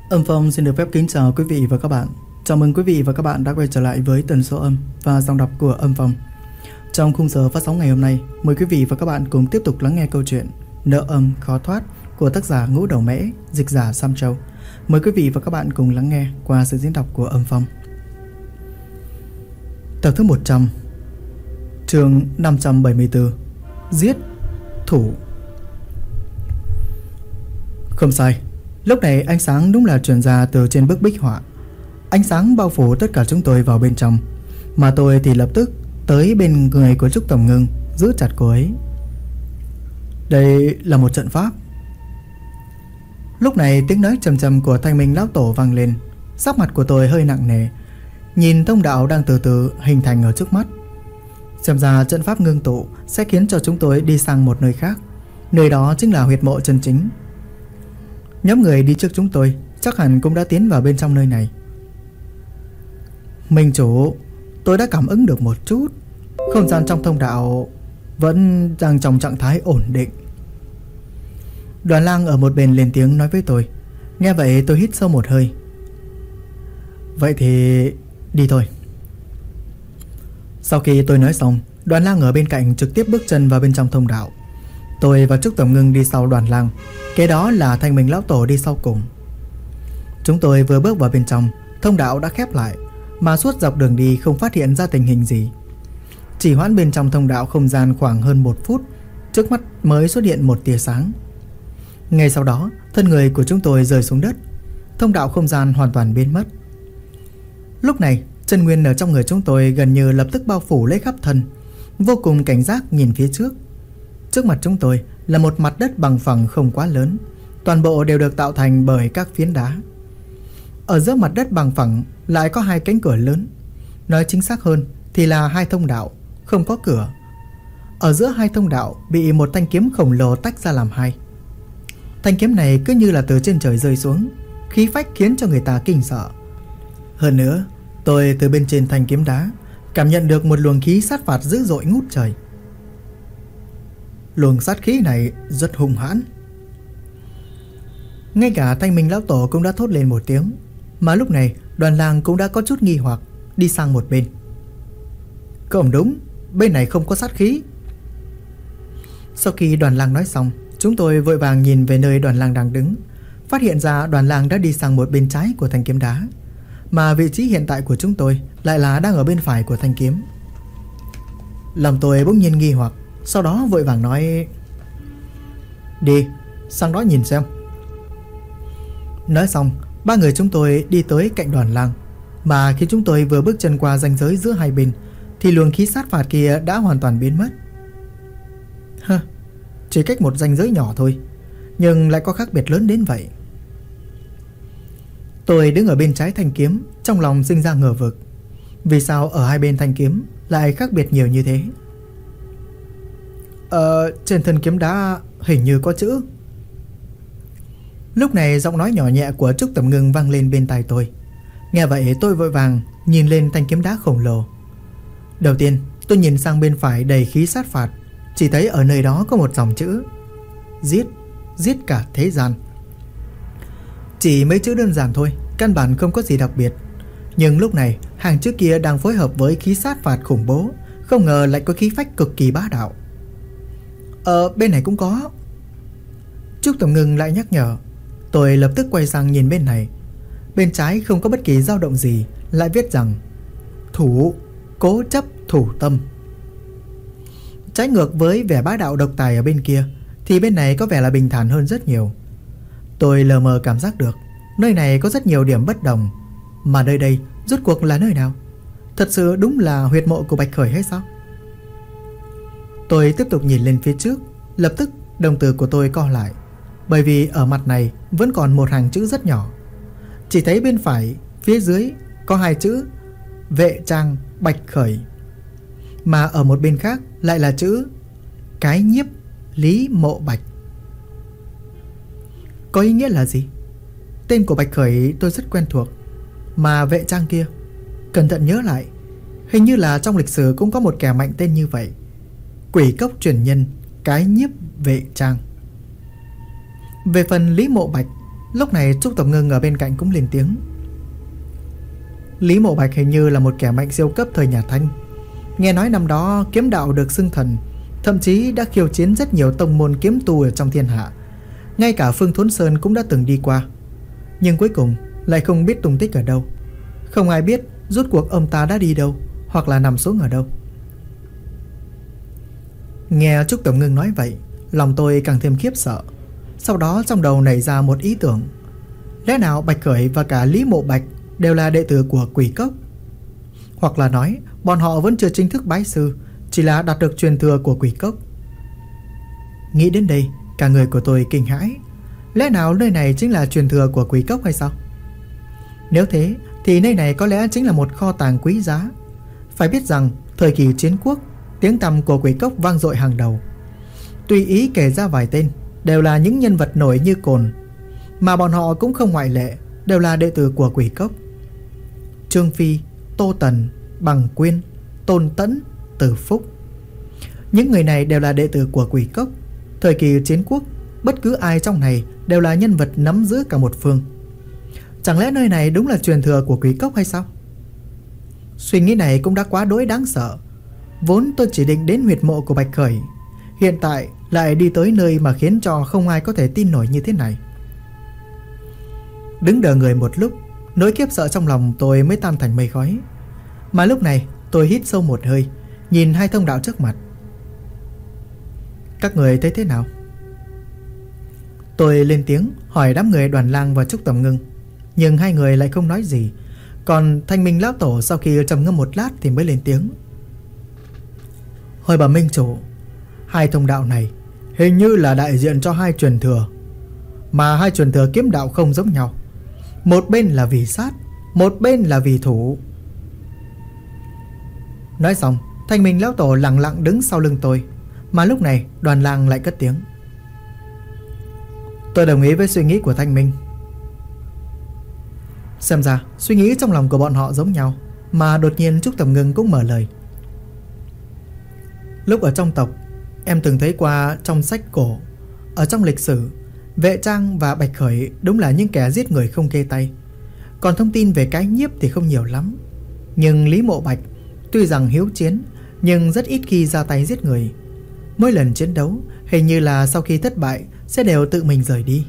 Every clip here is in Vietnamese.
Âm Phong xin được phép kính chào quý vị và các bạn. Chào mừng quý vị và các bạn đã quay trở lại với tần số âm và giọng đọc của Âm Phong. Trong khung giờ phát sóng ngày hôm nay, mời quý vị và các bạn cùng tiếp tục lắng nghe câu chuyện Nợ âm khó thoát của tác giả Ngũ Đầu Mễ, dịch giả Sam Châu. Mời quý vị và các bạn cùng lắng nghe qua sự diễn đọc của Âm Phong. Tập thứ 100, chương 574, giết thủ. Không sai, lúc này ánh sáng đúng là truyền ra từ trên bức bích họa. Ánh sáng bao phủ tất cả chúng tôi vào bên trong, mà tôi thì lập tức tới bên người của Trúc Tầm Ngưng, giữ chặt cô ấy. Đây là một trận pháp. Lúc này tiếng nói trầm trầm của Thanh Minh lão tổ vang lên. Sắc mặt của tôi hơi nặng nề, nhìn thông đạo đang từ từ hình thành ở trước mắt. Xem ra trận pháp ngưng tụ sẽ khiến cho chúng tôi đi sang một nơi khác. Nơi đó chính là huyệt mộ chân chính. Nhóm người đi trước chúng tôi chắc hẳn cũng đã tiến vào bên trong nơi này. Minh chủ, tôi đã cảm ứng được một chút. Không gian trong thông đạo vẫn đang trong trạng thái ổn định. Đoàn Lang ở một bên lên tiếng nói với tôi. Nghe vậy tôi hít sâu một hơi. Vậy thì đi thôi. Sau khi tôi nói xong, Đoàn Lang ở bên cạnh trực tiếp bước chân vào bên trong thông đạo. Tôi và Trúc Tầm Ngưng đi sau Đoàn Lang, kế đó là Thanh Minh lão tổ đi sau cùng. Chúng tôi vừa bước vào bên trong, thông đạo đã khép lại, mà suốt dọc đường đi không phát hiện ra tình hình gì. Chỉ hoãn bên trong thông đạo không gian khoảng hơn 1 phút, trước mắt mới xuất hiện một tia sáng. Ngay sau đó, thân người của chúng tôi rơi xuống đất, thông đạo không gian hoàn toàn biến mất. Lúc này, chân nguyên ở trong người chúng tôi gần như lập tức bao phủ lấy khắp thân, vô cùng cảnh giác nhìn phía trước. Trước mặt chúng tôi là một mặt đất bằng phẳng không quá lớn, toàn bộ đều được tạo thành bởi các phiến đá. Ở giữa mặt đất bằng phẳng lại có 2 cánh cửa lớn, nói chính xác hơn thì là 2 thông đạo, không có cửa. Ở giữa 2 thông đạo bị một thanh kiếm khổng lồ tách ra làm 2. Thanh kiếm này cứ như là từ trên trời rơi xuống, khí phách khiến cho người ta kinh sợ. Hơn nữa, tôi từ bên trên thanh kiếm đá cảm nhận được một luồng khí sát phạt dữ dội ngút trời. Luồng sát khí này rất hung hãn. Ngay cả Thanh Minh lão tổ cũng đã thốt lên một tiếng. Mà lúc này Đoàn Lang cũng đã có chút nghi hoặc, đi sang một bên. Không đúng, bên này không có sát khí. Sau khi Đoàn Lang nói xong, chúng tôi vội vàng nhìn về nơi Đoàn Lang đang đứng, phát hiện ra Đoàn Lang đã đi sang một bên trái của thanh kiếm đá, mà vị trí hiện tại của chúng tôi lại là đang ở bên phải của thanh kiếm. Lòng tôi bỗng nhiên nghi hoặc, sau đó vội vàng nói: Đi, sang đó nhìn xem. Nói xong, 3 người chúng tôi đi tới cạnh Đoàn Lang. Mà khi chúng tôi vừa bước chân qua ranh giới giữa hai bên thì luồng khí sát phạt kia đã hoàn toàn biến mất. Chỉ cách một ranh giới nhỏ thôi, nhưng lại có khác biệt lớn đến vậy. Tôi đứng ở bên trái thanh kiếm, trong lòng sinh ra ngờ vực. Vì sao ở hai bên thanh kiếm lại khác biệt nhiều như thế? Trên thân kiếm đá hình như có chữ. Lúc này giọng nói nhỏ nhẹ của Trúc Tầm Ngưng vang lên bên tai tôi. Nghe vậy tôi vội vàng nhìn lên thanh kiếm đá khổng lồ. Đầu tiên tôi nhìn sang bên phải đầy khí sát phạt, chỉ thấy ở nơi đó có một dòng chữ: Giết, giết cả thế gian. Chỉ mấy chữ đơn giản thôi, căn bản không có gì đặc biệt. Nhưng lúc này hàng chữ kia đang phối hợp với khí sát phạt khủng bố, không ngờ lại có khí phách cực kỳ bá đạo. Bên này cũng có. Trúc Tầm Ngưng lại nhắc nhở. Tôi lập tức quay sang nhìn bên này. Bên trái không có bất kỳ dao động gì, lại viết rằng: Thủ, cố chấp thủ tâm. Trái ngược với vẻ bá đạo độc tài ở bên kia, thì bên này có vẻ là bình thản hơn rất nhiều. Tôi lờ mờ cảm giác được nơi này có rất nhiều điểm bất đồng. Mà nơi đây rốt cuộc là nơi nào? Thật sự đúng là huyệt mộ của Bạch Khởi hay sao? Tôi tiếp tục nhìn lên phía trước, lập tức đồng tử của tôi co lại, bởi vì ở mặt này vẫn còn một hàng chữ rất nhỏ. Chỉ thấy bên phải phía dưới có 2 chữ Vệ Trang Bạch Khởi, mà ở một bên khác lại là chữ Cái Nhiếp Lý Mộ Bạch. Có ý nghĩa là gì? Tên của Bạch Khởi tôi rất quen thuộc, mà Vệ Trang kia, cẩn thận nhớ lại, hình như là trong lịch sử cũng có một kẻ mạnh tên như vậy. Quỷ cốc truyền nhân Cái Nhiếp Vệ Trang. Về phần Lý Mộ Bạch Lúc này Trúc Tầm Ngưng ở bên cạnh cũng lên tiếng. Lý Mộ Bạch hình như là một kẻ mạnh siêu cấp thời nhà Thanh. Nghe nói năm đó kiếm đạo được xưng thần, thậm chí đã khiêu chiến rất nhiều tông môn kiếm tu ở trong thiên hạ. Ngay cả Phương Thốn Sơn cũng đã từng đi qua, nhưng cuối cùng lại không biết tung tích ở đâu. Không ai biết rốt cuộc ông ta đã đi đâu, hoặc là nằm xuống ở đâu. Nghe Trúc Tầm Ngưng nói vậy, lòng tôi càng thêm khiếp sợ. Sau đó trong đầu nảy ra một ý tưởng. Lẽ nào Bạch Khởi và cả Lý Mộ Bạch đều là đệ tử của Quỷ Cốc? Hoặc là nói bọn họ vẫn chưa chính thức bái sư, chỉ là đạt được truyền thừa của Quỷ Cốc. Nghĩ đến đây, cả người của tôi kinh hãi. Lẽ nào nơi này chính là truyền thừa của Quỷ Cốc hay sao? Nếu thế thì nơi này có lẽ chính là một kho tàng quý giá. Phải biết rằng thời kỳ chiến quốc, tiếng tăm của Quỷ Cốc vang dội hàng đầu. Tùy ý kể ra vài tên, đều là những nhân vật nổi như cồn, mà bọn họ cũng không ngoại lệ, đều là đệ tử của Quỷ Cốc. Trương Phi, Tô Tần, Bằng Quyên, Tôn Tẫn, Từ Phúc, những người này đều là đệ tử của Quỷ Cốc. Thời kỳ chiến quốc, bất cứ ai trong này đều là nhân vật nắm giữ cả một phương. Chẳng lẽ nơi này đúng là truyền thừa của Quỷ Cốc hay sao? Suy nghĩ này cũng đã quá đỗi đáng sợ. Vốn tôi chỉ định đến huyệt mộ của Bạch Khởi, hiện tại lại đi tới nơi mà khiến cho không ai có thể tin nổi như thế này. Đứng đờ người một lúc, nỗi khiếp sợ trong lòng tôi mới tan thành mây khói. Mà lúc này tôi hít sâu một hơi, nhìn hai thông đạo trước mặt. Các người thấy thế nào? Tôi lên tiếng hỏi đám người Đoàn Lang và Trúc Tầm Ngưng, nhưng hai người lại không nói gì. Còn Thanh Minh lão tổ sau khi trầm ngâm một lát thì mới lên tiếng. Hồi bẩm minh chủ, hai thông đạo này hình như là đại diện cho hai truyền thừa, mà hai truyền thừa kiếm đạo không giống nhau. Một bên là vì sát, một bên là vì thủ. Nói xong, Thanh Minh lão tổ lặng lặng đứng sau lưng tôi. Mà lúc này Đoàn Lang lại cất tiếng. Tôi đồng ý với suy nghĩ của Thanh Minh. Xem ra suy nghĩ trong lòng của bọn họ giống nhau. Mà đột nhiên Trúc Tầm Ngưng cũng mở lời. Lúc ở trong tộc, em từng thấy qua trong sách cổ, ở trong lịch sử, Vệ Trang và Bạch Khởi đúng là những kẻ giết người không kê tay. Còn thông tin về cái nhiếp thì không nhiều lắm. Nhưng Lý Mộ Bạch tuy rằng hiếu chiến, nhưng rất ít khi ra tay giết người. Mỗi lần chiến đấu hình như là sau khi thất bại sẽ đều tự mình rời đi.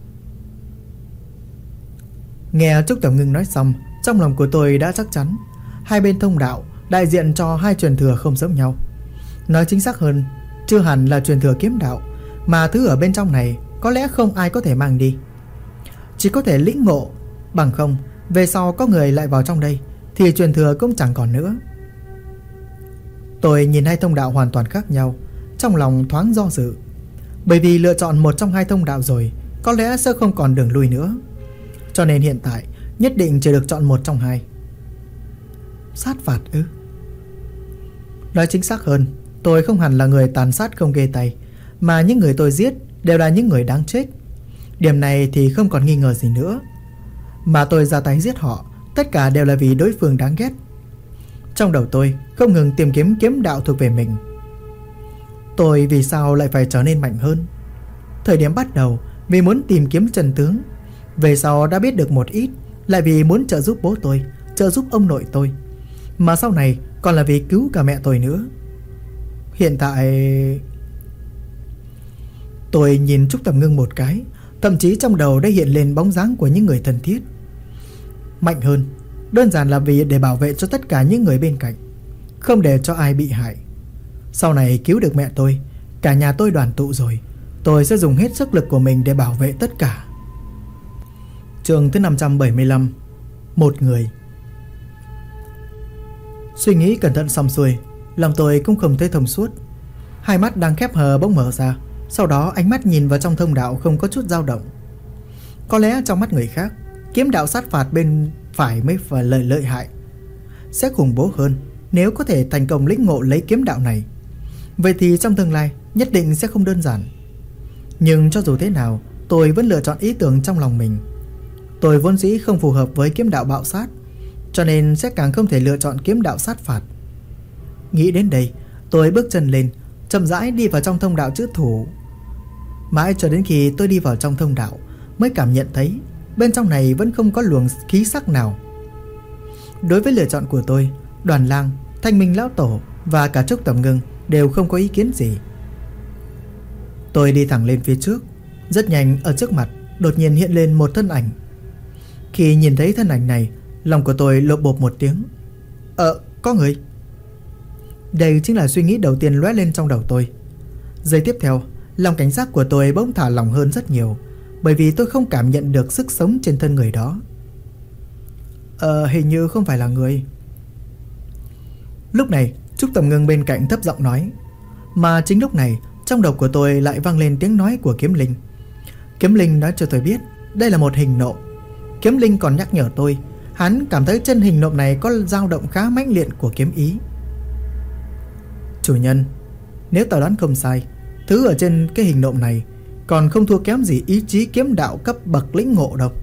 Nghe Trúc Tầm Ngưng nói xong, trong lòng của tôi đã chắc chắn. Hai bên thông đạo đại diện cho hai truyền thừa không giống nhau. Nói chính xác hơn, chưa hẳn là truyền thừa kiếm đạo, mà thứ ở bên trong này có lẽ không ai có thể mang đi, chỉ có thể lĩnh ngộ. Bằng không, về sau có người lại vào trong đây thì truyền thừa cũng chẳng còn nữa. Tôi nhìn hai thông đạo hoàn toàn khác nhau, trong lòng thoáng do dự. Bởi vì lựa chọn một trong hai thông đạo rồi, có lẽ sẽ không còn đường lui nữa. Cho nên hiện tại nhất định chỉ được chọn một trong hai. Sát phạt ư? Nói chính xác hơn, tôi không hẳn là người tàn sát không ghê tay, mà những người tôi giết đều là những người đáng chết. Điểm này thì không còn nghi ngờ gì nữa. Mà tôi ra tay giết họ, tất cả đều là vì đối phương đáng ghét. Trong đầu tôi không ngừng tìm kiếm kiếm đạo thuộc về mình. Tôi vì sao lại phải trở nên mạnh hơn? Thời điểm bắt đầu vì muốn tìm kiếm chân tướng, về sau đã biết được một ít, lại vì muốn trợ giúp bố tôi, trợ giúp ông nội tôi, mà sau này còn là vì cứu cả mẹ tôi nữa. Hiện tại tôi nhìn Trúc Tầm Ngưng một cái, thậm chí trong đầu đã hiện lên bóng dáng của những người thân thiết. Mạnh hơn đơn giản là vì để bảo vệ cho tất cả những người bên cạnh, không để cho ai bị hại. Sau này cứu được mẹ tôi, cả nhà tôi đoàn tụ rồi, tôi sẽ dùng hết sức lực của mình để bảo vệ tất cả. Chương thứ 575. Một người. Suy nghĩ cẩn thận xong xuôi, lòng tôi cũng không thấy thông suốt. Hai mắt đang khép hờ bỗng mở ra, sau đó ánh mắt nhìn vào trong thông đạo không có chút dao động. Có lẽ trong mắt người khác, kiếm đạo sát phạt bên phải mới phải lợi hại, sẽ khủng bố hơn nếu có thể thành công lĩnh ngộ lấy kiếm đạo này. Vậy thì trong tương lai nhất định sẽ không đơn giản. Nhưng cho dù thế nào, tôi vẫn lựa chọn ý tưởng trong lòng mình. Tôi vốn dĩ không phù hợp với kiếm đạo bạo sát, cho nên sẽ càng không thể lựa chọn kiếm đạo sát phạt. Nghĩ đến đây, tôi bước chân lên, chậm rãi đi vào trong thông đạo chữ thủ. Mãi cho đến khi tôi đi vào trong thông đạo, mới cảm nhận thấy bên trong này vẫn không có luồng khí sắc nào. Đối với lựa chọn của tôi, Đoàn Lang, Thanh Minh Lão Tổ và cả Trúc Tầm Ngưng đều không có ý kiến gì. Tôi đi thẳng lên phía trước. Rất nhanh ở trước mặt đột nhiên hiện lên một thân ảnh. Khi nhìn thấy thân ảnh này, lòng của tôi lộp bộp một tiếng. Có người. Đây chính là suy nghĩ đầu tiên lóe lên trong đầu tôi. Giây tiếp theo, lòng cảnh giác của tôi bỗng thả lỏng hơn rất nhiều, bởi vì tôi không cảm nhận được sức sống trên thân người đó. Hình như không phải là người. Lúc này Trúc Tầm Ngưng bên cạnh thấp giọng nói. Mà chính lúc này trong đầu của tôi lại vang lên tiếng nói của Kiếm Linh. Kiếm Linh nói cho tôi biết đây là một hình nộm. Kiếm Linh còn nhắc nhở tôi, hắn cảm thấy chân hình nộm này có dao động khá mãnh liệt của kiếm ý. Chủ nhân, nếu tao đoán không sai, thứ ở trên cái hình nộm này còn không thua kém gì ý chí kiếm đạo cấp bậc lĩnh ngộ đâu.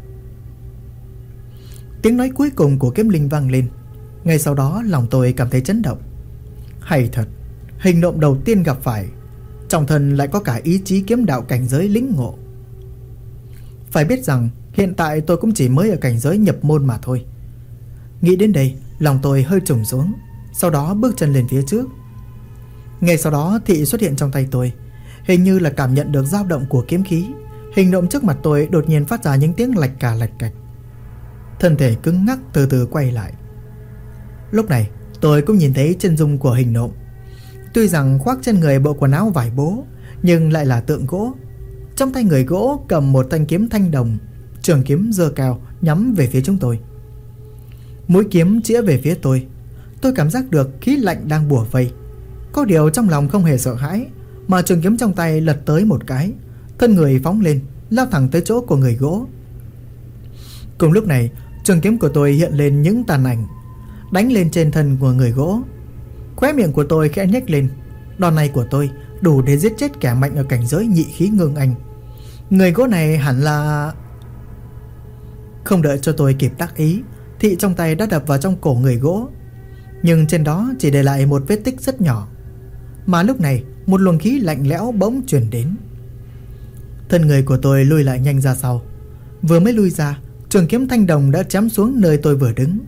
Tiếng nói cuối cùng của Kiếm Linh vang lên. Ngay sau đó lòng tôi cảm thấy chấn động. Hay thật, hình nộm đầu tiên gặp phải, trong thân lại có cả ý chí kiếm đạo cảnh giới lĩnh ngộ. Phải biết rằng hiện tại tôi cũng chỉ mới ở cảnh giới nhập môn mà thôi. Nghĩ đến đây, lòng tôi hơi trùng xuống, sau đó bước chân lên phía trước. Ngay sau đó thị xuất hiện trong tay tôi. Hình như là cảm nhận được dao động của kiếm khí, hình nộm trước mặt tôi đột nhiên phát ra những tiếng lạch cà lạch cạch. Thân thể cứng ngắc từ từ quay lại. Lúc này tôi cũng nhìn thấy chân dung của hình nộm. Tuy rằng khoác trên người bộ quần áo vải bố, nhưng lại là tượng gỗ. Trong tay người gỗ cầm một thanh kiếm thanh đồng, trường kiếm giơ cao nhắm về phía chúng tôi. Mũi kiếm chĩa về phía tôi. Tôi cảm giác được khí lạnh đang bủa vây. Có điều trong lòng không hề sợ hãi, mà trường kiếm trong tay lật tới một cái, thân người phóng lên, lao thẳng tới chỗ của người gỗ. Cùng lúc này, trường kiếm của tôi hiện lên những tàn ảnh, đánh lên trên thân của người gỗ. Khóe miệng của tôi khẽ nhếch lên. Đòn này của tôi đủ để giết chết kẻ mạnh ở cảnh giới nhị khí ngưng anh. Người gỗ này hẳn là... Không đợi cho tôi kịp đắc ý, thị trong tay đã đập vào trong cổ người gỗ, nhưng trên đó chỉ để lại một vết tích rất nhỏ. Mà lúc này một luồng khí lạnh lẽo bỗng truyền đến. Thân người của tôi lùi lại nhanh ra sau. Vừa mới lùi ra, trường kiếm thanh đồng đã chém xuống nơi tôi vừa đứng.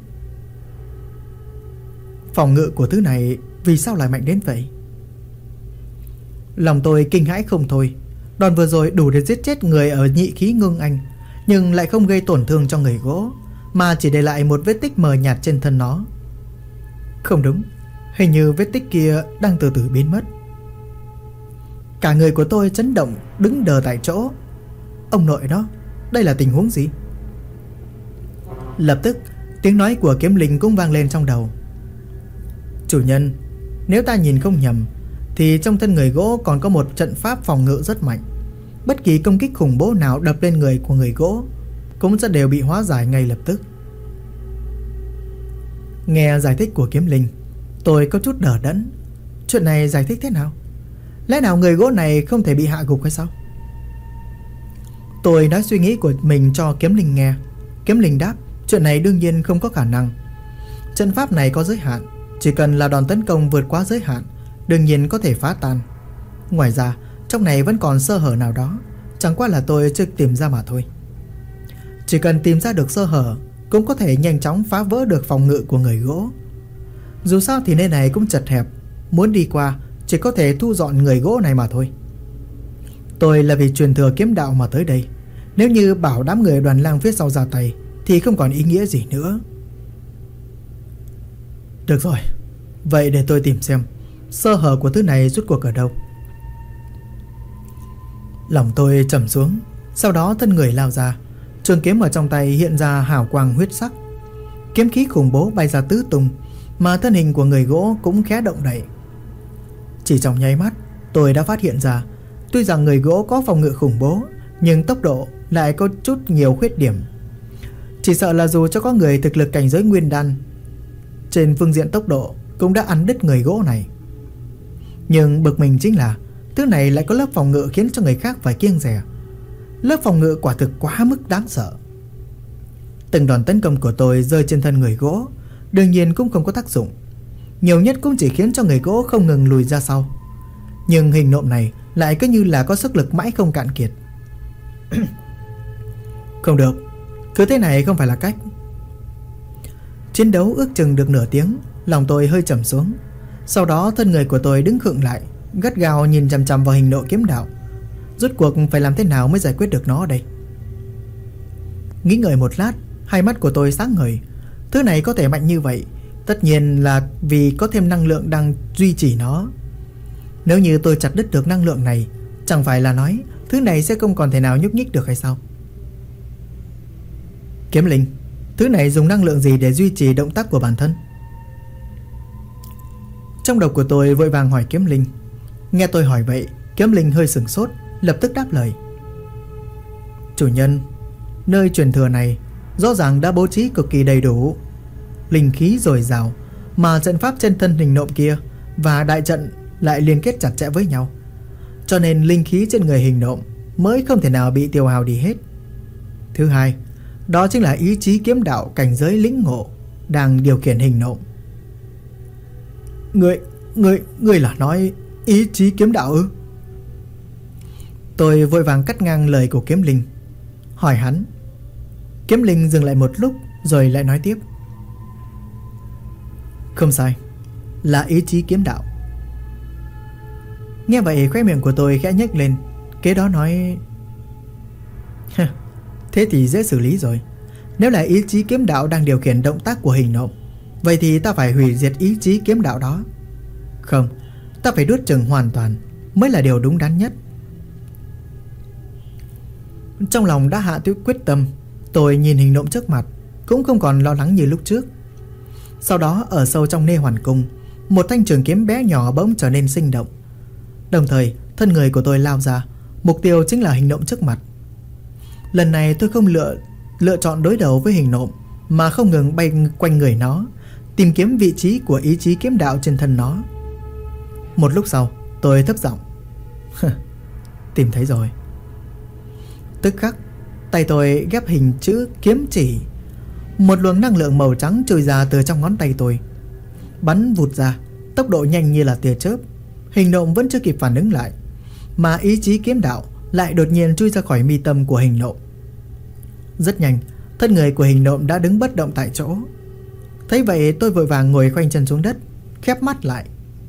Phòng ngự của thứ này vì sao lại mạnh đến vậy? Lòng tôi kinh hãi không thôi. Đòn vừa rồi đủ để giết chết người ở nhị khí ngưng anh, nhưng lại không gây tổn thương cho người gỗ, mà chỉ để lại một vết tích mờ nhạt trên thân nó. Không đúng, hình như vết tích kia đang từ từ biến mất. Cả người của tôi chấn động, đứng đờ tại chỗ. Ông nội đó, đây là tình huống gì? Lập tức tiếng nói của Kiếm Linh cũng vang lên trong đầu. Chủ nhân, nếu ta nhìn không nhầm thì trong thân người gỗ còn có một trận pháp phòng ngự rất mạnh. Bất kỳ công kích khủng bố nào đập lên người của người gỗ cũng sẽ đều bị hóa giải ngay lập tức. Nghe giải thích của Kiếm Linh, tôi có chút đờ đẫn. Chuyện này giải thích thế nào? Lẽ nào người gỗ này không thể bị hạ gục hay sao? Tôi nói suy nghĩ của mình cho Kiếm Linh nghe. Kiếm Linh đáp, chuyện này đương nhiên không có khả năng. Trận pháp này có giới hạn, chỉ cần là đòn tấn công vượt quá giới hạn, đương nhiên có thể phá tan. Ngoài ra, trong này vẫn còn sơ hở nào đó, chẳng qua là tôi chưa tìm ra mà thôi. Chỉ cần tìm ra được sơ hở, cũng có thể nhanh chóng phá vỡ được phòng ngự của người gỗ. Dù sao thì nơi này cũng chật hẹp, muốn đi qua chỉ có thể thu dọn người gỗ này mà thôi. Tôi là vì truyền thừa kiếm đạo mà tới đây. Nếu như bảo đám người Đoàn Lang phía sau ra tay thì không còn ý nghĩa gì nữa. Được rồi, vậy để tôi tìm xem sơ hở của thứ này rút cuộc ở đâu. Lòng tôi trầm xuống. Sau đó thân người lao ra. Trường kiếm ở trong tay hiện ra hào quang huyết sắc. Kiếm khí khủng bố bay ra tứ tung, mà thân hình của người gỗ cũng khẽ động đậy. Chỉ trong nháy mắt, tôi đã phát hiện ra, tuy rằng người gỗ có phòng ngự khủng bố, nhưng tốc độ lại có chút nhiều khuyết điểm. Chỉ sợ là dù cho có người thực lực cảnh giới nguyên đan, trên phương diện tốc độ cũng đã ăn đứt người gỗ này. Nhưng bực mình chính là thứ này lại có lớp phòng ngự khiến cho người khác phải kiêng dè. Lớp phòng ngự quả thực quá mức đáng sợ. Từng đòn tấn công của tôi rơi trên thân người gỗ đương nhiên cũng không có tác dụng, nhiều nhất cũng chỉ khiến cho người gỗ không ngừng lùi ra sau. Nhưng hình nộm này lại cứ như là có sức lực mãi không cạn kiệt. Không được, cứ thế này không phải là cách. Chiến đấu ước chừng được nửa tiếng, lòng tôi hơi trầm xuống. Sau đó thân người của tôi đứng khựng lại, gắt gao nhìn chằm chằm vào hình nộ kiếm đạo. Rốt cuộc phải làm thế nào mới giải quyết được nó đây? Nghĩ ngợi một lát, hai mắt của tôi sáng ngời. Thứ này có thể mạnh như vậy, tất nhiên là vì có thêm năng lượng đang duy trì nó. Nếu như tôi chặt đứt được năng lượng này, chẳng phải là nói thứ này sẽ không còn thể nào nhúc nhích được hay sao? Kiếm linh, thứ này dùng năng lượng gì để duy trì động tác của bản thân? Trong đầu của tôi vội vàng hỏi kiếm linh. Nghe tôi hỏi vậy, kiếm linh hơi sửng sốt, lập tức đáp lời. Chủ nhân, nơi truyền thừa này rõ ràng đã bố trí cực kỳ đầy đủ, linh khí dồi dào, mà trận pháp trên thân hình nộm kia và đại trận lại liên kết chặt chẽ với nhau, cho nên linh khí trên người hình nộm mới không thể nào bị tiêu hao đi hết. Thứ hai, đó chính là ý chí kiếm đạo cảnh giới lĩnh ngộ đang điều khiển hình nộm. Ngươi là nói ý chí kiếm đạo ư? Tôi vội vàng cắt ngang lời của kiếm linh, hỏi hắn. Kiếm linh dừng lại một lúc rồi lại nói tiếp. Không sai, là ý chí kiếm đạo. Nghe vậy khóe miệng của tôi khẽ nhếch lên, kế đó nói. Thế thì dễ xử lý rồi. Nếu là ý chí kiếm đạo đang điều khiển động tác của hình nộm, vậy thì ta phải hủy diệt ý chí kiếm đạo đó. Không, ta phải nuốt chửng hoàn toàn mới là điều đúng đắn nhất. Trong lòng đã hạ quyết tâm, tôi nhìn hình nộm trước mặt, cũng không còn lo lắng như lúc trước. Sau đó ở sâu trong Nê Hoàn Cung, một thanh trường kiếm bé nhỏ bỗng trở nên sinh động. Đồng thời thân người của tôi lao ra, mục tiêu chính là hình nộm trước mặt. Lần này tôi không lựa chọn đối đầu với hình nộm, mà không ngừng bay quanh người nó, tìm kiếm vị trí của ý chí kiếm đạo trên thân nó. Một lúc sau tôi thấp giọng. Tìm thấy rồi. Tức khắc tay tôi ghép hình chữ kiếm chỉ. Một luồng năng lượng màu trắng trôi ra từ trong ngón tay tôi, bắn vụt ra, tốc độ nhanh như là tia chớp. Hình nộm vẫn chưa kịp phản ứng lại, mà ý chí kiếm đạo lại đột nhiên chui ra khỏi mi tâm của hình nộm. Rất nhanh, thân người của hình nộm đã đứng bất động tại chỗ. Thấy vậy tôi vội vàng ngồi khoanh chân xuống đất, khép mắt lại.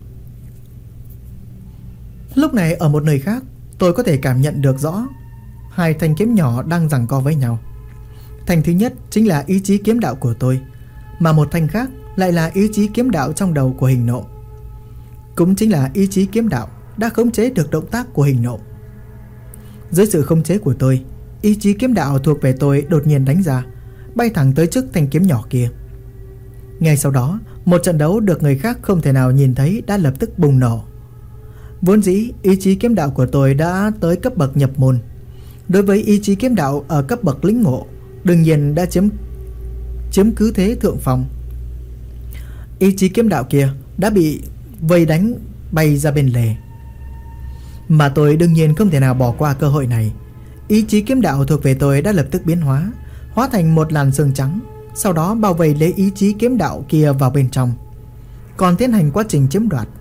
Lúc này ở một nơi khác, tôi có thể cảm nhận được rõ hai thanh kiếm nhỏ đang giằng co với nhau. Thanh thứ nhất chính là ý chí kiếm đạo của tôi, mà một thanh khác lại là ý chí kiếm đạo trong đầu của hình nộm. Cũng chính là ý chí kiếm đạo đã khống chế được động tác của hình nộm. Dưới sự khống chế của tôi, ý chí kiếm đạo thuộc về tôi đột nhiên đánh ra, bay thẳng tới trước thanh kiếm nhỏ kia. Ngay sau đó, một trận đấu được người khác không thể nào nhìn thấy đã lập tức bùng nổ. Vốn dĩ ý chí kiếm đạo của tôi đã tới cấp bậc nhập môn. Đối với ý chí kiếm đạo ở cấp bậc lĩnh ngộ, đương nhiên đã chiếm cứ thế thượng phong. Ý chí kiếm đạo kia đã bị vây đánh bay ra bên lề, mà tôi đương nhiên không thể nào bỏ qua cơ hội này. Ý chí kiếm đạo thuộc về tôi đã lập tức biến hóa, hóa thành một làn sương trắng, sau đó bao vây lấy ý chí kiếm đạo kia vào bên trong, còn tiến hành quá trình chiếm đoạt.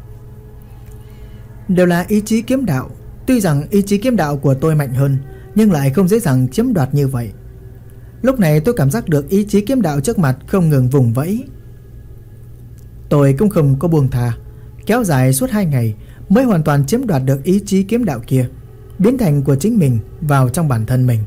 Đều là ý chí kiếm đạo, tuy rằng ý chí kiếm đạo của tôi mạnh hơn, nhưng lại không dễ dàng chiếm đoạt như vậy. Lúc này tôi cảm giác được ý chí kiếm đạo trước mặt không ngừng vùng vẫy. Tôi cũng không có buông thà, kéo dài suốt 2 ngày mới hoàn toàn chiếm đoạt được ý chí kiếm đạo kia, biến thành của chính mình vào trong bản thân mình.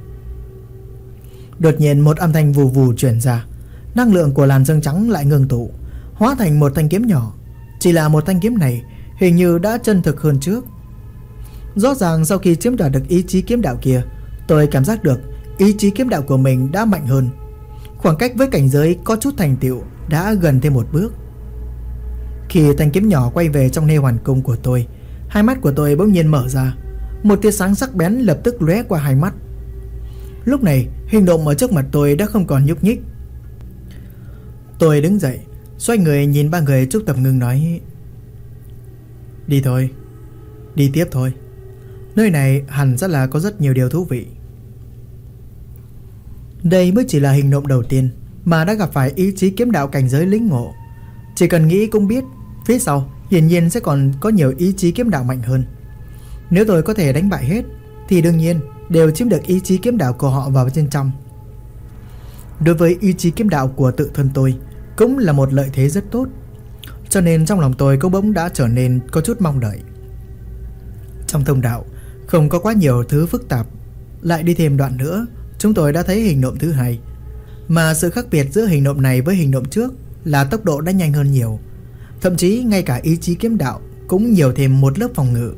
Đột nhiên một âm thanh vù vù truyền ra, năng lượng của làn sương trắng lại ngừng tụ, hóa thành một thanh kiếm nhỏ. Chỉ là một thanh kiếm này hình như đã chân thực hơn trước. Rõ ràng sau khi chiếm đoạt được ý chí kiếm đạo kia, tôi cảm giác được ý chí kiếm đạo của mình đã mạnh hơn. Khoảng cách với cảnh giới có chút thành tựu đã gần thêm một bước. Khi thanh kiếm nhỏ quay về trong Nê Hoàn Cung của tôi, hai mắt của tôi bỗng nhiên mở ra, một tia sáng sắc bén lập tức lóe qua hai mắt. Lúc này hình nộm ở trước mặt tôi đã không còn nhúc nhích. Tôi đứng dậy, xoay người nhìn ba người Trúc Tầm Ngưng nói: Đi thôi, đi tiếp thôi. Nơi này hẳn rất là có rất nhiều điều thú vị. Đây mới chỉ là hình nộm đầu tiên mà đã gặp phải ý chí kiếm đạo cảnh giới lĩnh ngộ. Chỉ cần nghĩ cũng biết phía sau hiển nhiên sẽ còn có nhiều ý chí kiếm đạo mạnh hơn. Nếu tôi có thể đánh bại hết thì đương nhiên đều chiếm được ý chí kiếm đạo của họ vào bên trong. đối với ý chí kiếm đạo của tự thân tôi cũng là một lợi thế rất tốt. Cho nên trong lòng tôi cũng bỗng đã trở nên có chút mong đợi. Trong thông đạo không có quá nhiều thứ phức tạp. Lại đi thêm đoạn nữa, chúng tôi đã thấy hình nộm thứ hai. Mà sự khác biệt giữa hình nộm này với hình nộm trước là tốc độ đã nhanh hơn nhiều. Thậm chí ngay cả ý chí kiếm đạo cũng nhiều thêm một lớp phòng ngự.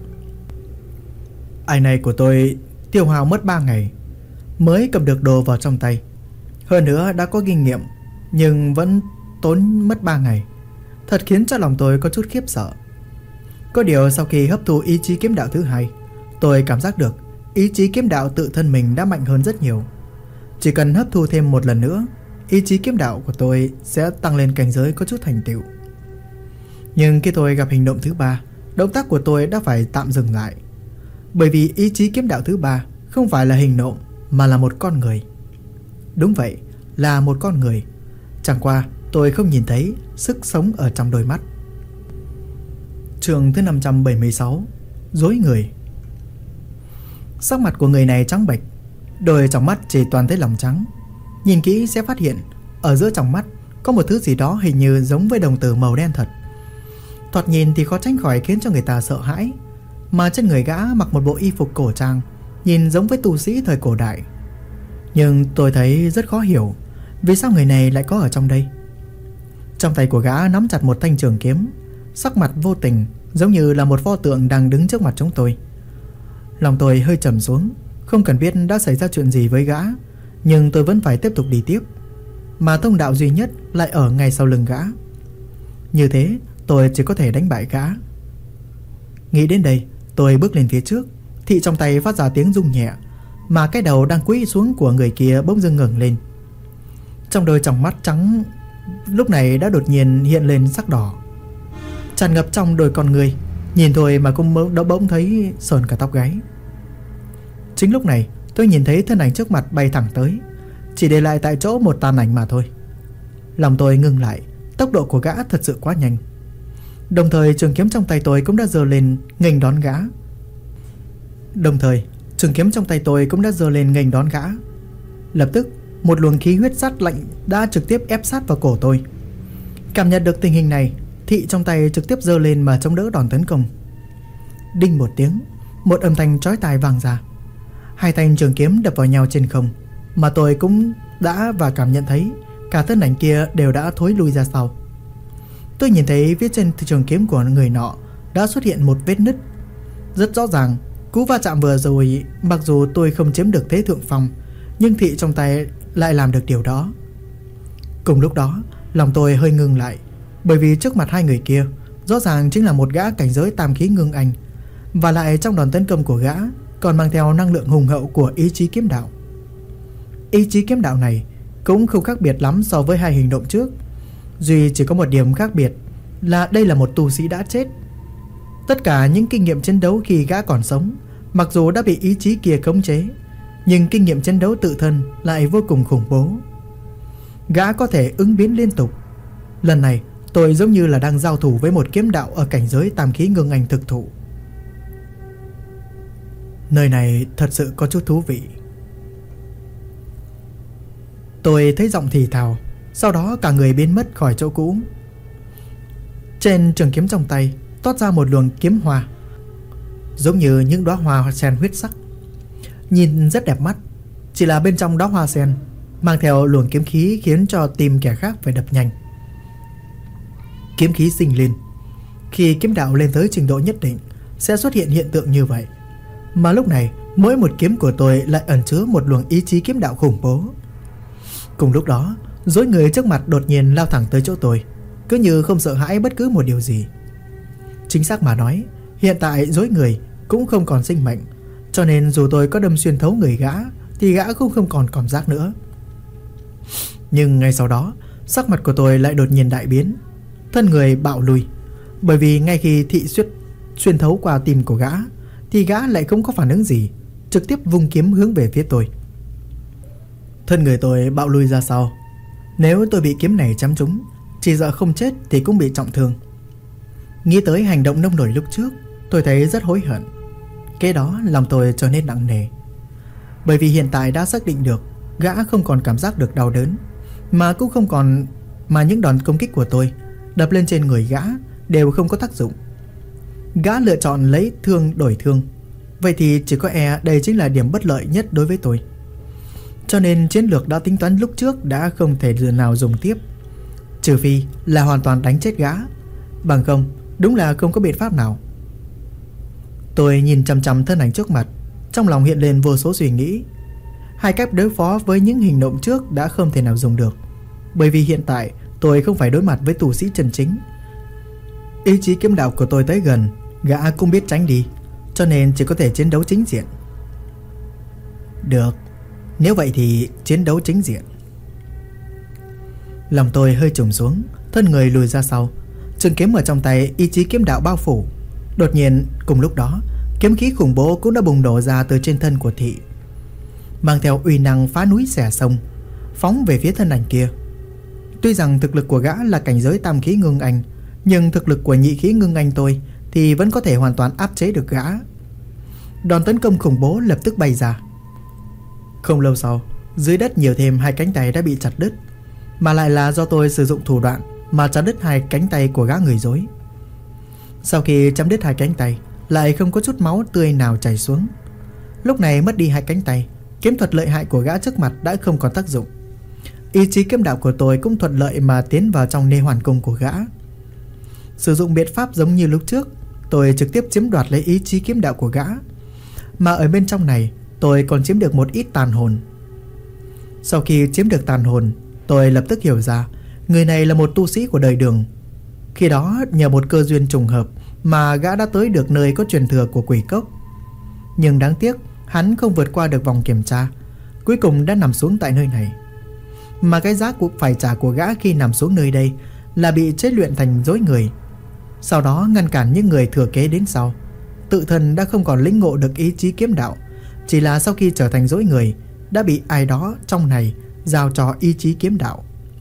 Ai này của tôi tiêu hao mất 3 ngày mới cầm được đồ vào trong tay. Hơn nữa đã có kinh nghiệm, nhưng vẫn tốn mất 3 ngày. Thật khiến cho lòng tôi có chút khiếp sợ. Có điều sau khi hấp thu ý chí kiếm đạo thứ hai, tôi cảm giác được ý chí kiếm đạo tự thân mình đã mạnh hơn rất nhiều. Chỉ cần hấp thu thêm một lần nữa, ý chí kiếm đạo của tôi sẽ tăng lên cảnh giới có chút thành tựu. Nhưng khi tôi gặp hình nộm thứ ba, động tác của tôi đã phải tạm dừng lại. Bởi vì ý chí kiếm đạo thứ ba không phải là hình nộm, mà là một con người. Đúng vậy, là một con người. Chẳng qua tôi không nhìn thấy sức sống ở trong đôi mắt. Chương thứ 576. Dối người. Sắc mặt của người này trắng bệch, đôi trong mắt chỉ toàn thấy lòng trắng. Nhìn kỹ sẽ phát hiện ở giữa trong mắt có một thứ gì đó hình như giống với đồng tử màu đen thật. Thoạt nhìn thì khó tránh khỏi khiến cho người ta sợ hãi. Mà trên người gã mặc một bộ y phục cổ trang, nhìn giống với tu sĩ thời cổ đại. Nhưng tôi thấy rất khó hiểu vì sao người này lại có ở trong đây. Trong tay của gã nắm chặt một thanh trường kiếm, sắc mặt vô tình, giống như là một pho tượng đang đứng trước mặt chúng tôi. Lòng tôi hơi trầm xuống. Không cần biết đã xảy ra chuyện gì với gã, nhưng tôi vẫn phải tiếp tục đi tiếp. Mà thông đạo duy nhất lại ở ngay sau lưng gã. Như thế tôi chỉ có thể đánh bại gã. Nghĩ đến đây, tôi bước lên phía trước. Thị trong tay phát ra tiếng rung nhẹ, mà cái đầu đang cúi xuống của người kia bỗng dưng ngẩng lên. Trong đôi tròng mắt trắng lúc này đã đột nhiên hiện lên sắc đỏ, tràn ngập trong đôi con người. Nhìn thôi mà cũng đã bỗng thấy sờn cả tóc gáy. Chính lúc này tôi nhìn thấy thân ảnh trước mặt bay thẳng tới, chỉ để lại tại chỗ một tàn ảnh mà thôi. Lòng tôi ngưng lại. Tốc độ của gã thật sự quá nhanh. Đồng thời trường kiếm trong tay tôi cũng đã giơ lên nghênh đón gã. Lập tức một luồng khí huyết sắt lạnh đã trực tiếp ép sát vào cổ tôi. Cảm nhận được tình hình này, Thị trong tay trực tiếp giơ lên mà chống đỡ đòn tấn công. Đinh một tiếng, một âm thanh chói tai vang ra. Hai thanh trường kiếm đập vào nhau trên không, mà tôi cũng đã và cảm nhận thấy cả thân ảnh kia đều đã thối lui ra sau. Tôi nhìn thấy phía trên trường kiếm của người nọ đã xuất hiện một vết nứt. Rất rõ ràng, cú va chạm vừa rồi, mặc dù tôi không chiếm được thế thượng phong, nhưng Thị trong tay lại làm được điều đó. Cùng lúc đó, lòng tôi hơi ngưng lại, bởi vì trước mặt hai người kia rõ ràng chính là một gã cảnh giới tam khí ngưng anh, và lại trong đòn tấn công của gã còn mang theo năng lượng hùng hậu của ý chí kiếm đạo. Ý chí kiếm đạo này cũng không khác biệt lắm so với hai hình động trước, duy chỉ có một điểm khác biệt là đây là một tu sĩ đã chết. Tất cả những kinh nghiệm chiến đấu khi gã còn sống, mặc dù đã bị ý chí kia khống chế, nhưng kinh nghiệm chiến đấu tự thân lại vô cùng khủng bố. Gã có thể ứng biến liên tục. Lần này tôi giống như là đang giao thủ với một kiếm đạo ở cảnh giới tam khí ngưng anh thực thụ. Nơi này thật sự có chút thú vị. Tôi thấy giọng thì thào, sau đó cả người biến mất khỏi chỗ cũ. Trên trường kiếm trong tay toát ra một luồng kiếm hoa, giống như những đóa hoa sen huyết sắc, nhìn rất đẹp mắt. Chỉ là bên trong đóa hoa sen mang theo luồng kiếm khí khiến cho tim kẻ khác phải đập nhanh. Kiếm khí sinh lên. Khi kiếm đạo lên tới trình độ nhất định sẽ xuất hiện hiện tượng như vậy. Mà lúc này mỗi một kiếm của tôi lại ẩn chứa một luồng ý chí kiếm đạo khủng bố. Cùng lúc đó, dối người trước mặt đột nhiên lao thẳng tới chỗ tôi, cứ như không sợ hãi bất cứ một điều gì. Chính xác mà nói, hiện tại dối người cũng không còn sinh mệnh, cho nên dù tôi có đâm xuyên thấu người gã thì gã cũng không còn cảm giác nữa. Nhưng ngay sau đó, sắc mặt của tôi lại đột nhiên đại biến, thân người bạo lùi. Bởi vì ngay khi Thị xuyên thấu qua tim của gã thì gã lại không có phản ứng gì, trực tiếp vung kiếm hướng về phía tôi. Thân người tôi bạo lùi ra sau. Nếu tôi bị kiếm này chém trúng, chỉ sợ không chết thì cũng bị trọng thương. Nghĩ tới hành động nông nổi lúc trước, tôi thấy rất hối hận. Kế đó lòng tôi trở nên nặng nề, bởi vì hiện tại đã xác định được gã không còn cảm giác được đau đớn, Mà những đòn công kích của tôi đập lên trên người gã đều không có tác dụng. Gã lựa chọn lấy thương đổi thương. Vậy thì chỉ có đây chính là điểm bất lợi nhất đối với tôi. Cho nên chiến lược đã tính toán lúc trước đã không thể nào dùng tiếp, trừ phi là hoàn toàn đánh chết gã. Bằng không, đúng là không có biện pháp nào. Tôi nhìn chằm chằm thân ảnh trước mặt, trong lòng hiện lên vô số suy nghĩ. Hai cách đối phó với những hành động trước đã không thể nào dùng được, bởi vì hiện tại tôi không phải đối mặt với tù sĩ chân chính. Ý chí kiếm đạo của tôi tới gần, gã cũng biết tránh đi, cho nên chỉ có thể chiến đấu chính diện. Được, nếu vậy thì chiến đấu chính diện. Lòng tôi hơi trùng xuống, thân người lùi ra sau. Trường kiếm ở trong tay ý chí kiếm đạo bao phủ. Đột nhiên cùng lúc đó, kiếm khí khủng bố cũng đã bùng nổ ra từ trên thân của thị, mang theo uy năng phá núi xẻ sông, phóng về phía thân ảnh kia. Tuy rằng thực lực của gã là cảnh giới tam khí ngưng anh, nhưng thực lực của nhị khí ngưng anh tôi thì vẫn có thể hoàn toàn áp chế được gã. Đòn tấn công khủng bố lập tức bay ra. Không lâu sau, dưới đất nhiều thêm hai cánh tay đã bị chặt đứt, mà lại là do tôi sử dụng thủ đoạn mà chặt đứt hai cánh tay của gã người dối. Sau khi chém đứt hai cánh tay, lại không có chút máu tươi nào chảy xuống. Lúc này mất đi hai cánh tay, kiếm thuật lợi hại của gã trước mặt đã không còn tác dụng. Ý chí kiếm đạo của tôi cũng thuận lợi mà tiến vào trong nê hoàn cung của gã. Sử dụng biện pháp giống như lúc trước, tôi trực tiếp chiếm đoạt lấy ý chí kiếm đạo của gã, mà ở bên trong này tôi còn chiếm được một ít tàn hồn. Sau khi chiếm được tàn hồn, tôi lập tức hiểu ra người này là một tu sĩ của đời Đường. Khi đó nhờ một cơ duyên trùng hợp mà gã đã tới được nơi có truyền thừa của quỷ cốc. Nhưng đáng tiếc hắn không vượt qua được vòng kiểm tra, cuối cùng đã nằm xuống tại nơi này. Mà cái giá cũng phải trả của gã khi nằm xuống nơi đây là bị chế luyện thành rối người, sau đó ngăn cản những người thừa kế đến sau. Tự thân đã không còn lĩnh ngộ được ý chí kiếm đạo, chỉ là sau khi trở thành rối người đã bị ai đó trong này giao cho ý chí kiếm đạo.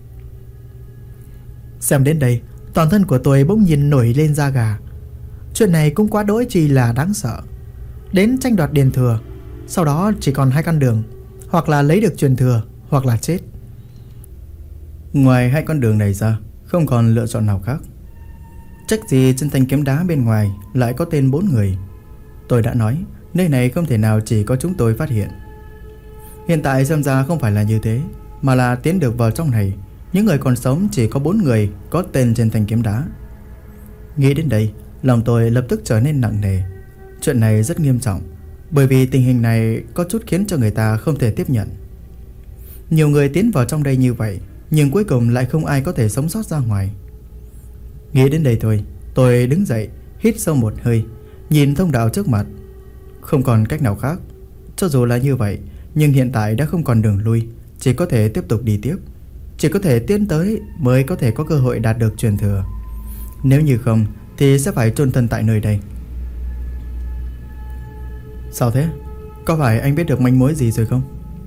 Xem đến đây, toàn thân của tôi bỗng nhiên nổi lên da gà. Chuyện này cũng quá đỗi chi là đáng sợ. Đến tranh đoạt điền thừa, sau đó chỉ còn hai con đường, hoặc là lấy được truyền thừa, hoặc là chết. Ngoài hai con đường này ra, không còn lựa chọn nào khác. Trách gì trên thanh kiếm đá bên ngoài lại có tên 4 người. Tôi đã nói, nơi này không thể nào chỉ có chúng tôi phát hiện. Hiện tại xem ra không phải là như thế, mà là tiến được vào trong này, những người còn sống chỉ có 4 người có tên trên thanh kiếm đá. Nghĩ đến đây, lòng tôi lập tức trở nên nặng nề. Chuyện này rất nghiêm trọng, bởi vì tình hình này có chút khiến cho người ta không thể tiếp nhận. Nhiều người tiến vào trong đây như vậy, nhưng cuối cùng lại không ai có thể sống sót ra ngoài. Nghĩ đến đây thôi, tôi đứng dậy, hít sâu một hơi, nhìn thông đạo trước mặt. Không còn cách nào khác. Cho dù là như vậy, nhưng hiện tại đã không còn đường lui, chỉ có thể tiếp tục đi tiếp. Chỉ có thể tiến tới mới có thể có cơ hội đạt được truyền thừa. Nếu như không thì sẽ phải chôn thân tại nơi đây. Sao thế? Có phải anh biết được manh mối gì rồi không?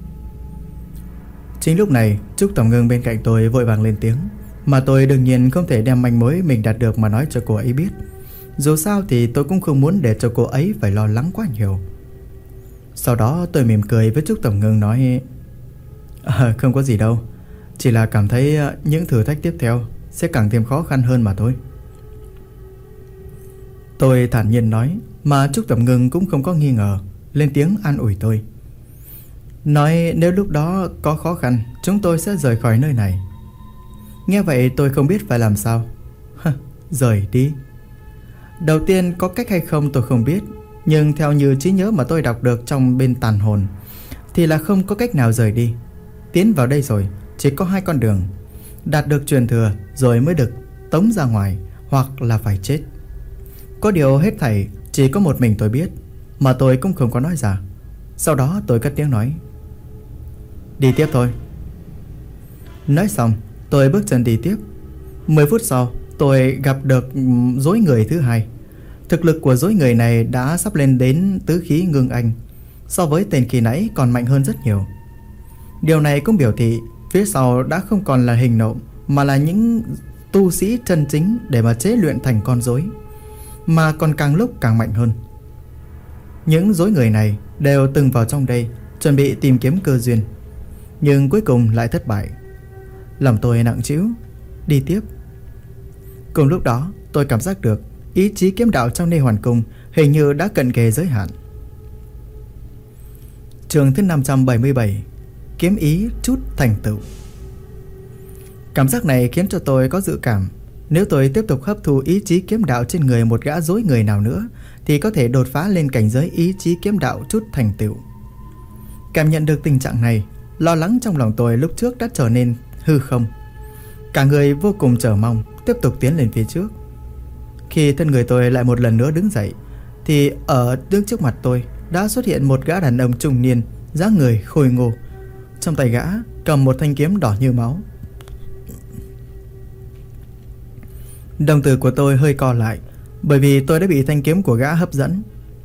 Chính lúc này, Trúc Tổng Ngưng bên cạnh tôi vội vàng lên tiếng, mà tôi đương nhiên không thể đem manh mối mình đạt được mà nói cho cô ấy biết. Dù sao thì tôi cũng không muốn để cho cô ấy phải lo lắng quá nhiều. Sau đó tôi mỉm cười với Trúc Tổng Ngưng nói, không có gì đâu, chỉ là cảm thấy những thử thách tiếp theo sẽ càng thêm khó khăn hơn mà thôi. Tôi thản nhiên nói, mà Trúc Tổng Ngưng cũng không có nghi ngờ, lên tiếng an ủi tôi, nói nếu lúc đó có khó khăn, chúng tôi sẽ rời khỏi nơi này. Nghe vậy tôi không biết phải làm sao. Rời đi. Đầu tiên có cách hay không tôi không biết, nhưng theo như trí nhớ mà tôi đọc được trong bên tàn hồn thì là không có cách nào rời đi. Tiến vào đây rồi, chỉ có hai con đường: đạt được truyền thừa rồi mới được tống ra ngoài, hoặc là phải chết. Có điều hết thảy chỉ có một mình tôi biết, mà tôi cũng không có nói ra. Sau đó tôi cất tiếng nói, đi tiếp thôi. Nói xong tôi bước chân đi tiếp. 10 phút sau tôi gặp được rối người thứ hai. Thực lực của rối người này đã sắp lên đến tứ khí ngưng anh, so với tên khi nãy còn mạnh hơn rất nhiều. Điều này cũng biểu thị phía sau đã không còn là hình nộm, mà là những tu sĩ chân chính để mà chế luyện thành con rối, mà còn càng lúc càng mạnh hơn. Những rối người này đều từng vào trong đây chuẩn bị tìm kiếm cơ duyên, nhưng cuối cùng lại thất bại. Lòng tôi nặng trĩu, đi tiếp. Cùng lúc đó tôi cảm giác được ý chí kiếm đạo trong Nê Hoàn Cung hình như đã cận kề giới hạn. Chương thứ 577, kiếm ý chút thành tựu. Cảm giác này khiến cho tôi có dự cảm, nếu tôi tiếp tục hấp thu ý chí kiếm đạo trên người một gã rối người nào nữa thì có thể đột phá lên cảnh giới ý chí kiếm đạo chút thành tựu. Cảm nhận được tình trạng này, lo lắng trong lòng tôi lúc trước đã trở nên hư không. Cả người vô cùng chờ mong tiếp tục tiến lên phía trước. Khi thân người tôi lại một lần nữa đứng dậy thì ở đứng trước mặt tôi đã xuất hiện một gã đàn ông trung niên, dáng người khôi ngô. Trong tay gã cầm một thanh kiếm đỏ như máu. Đồng tử của tôi hơi co lại, bởi vì tôi đã bị thanh kiếm của gã hấp dẫn.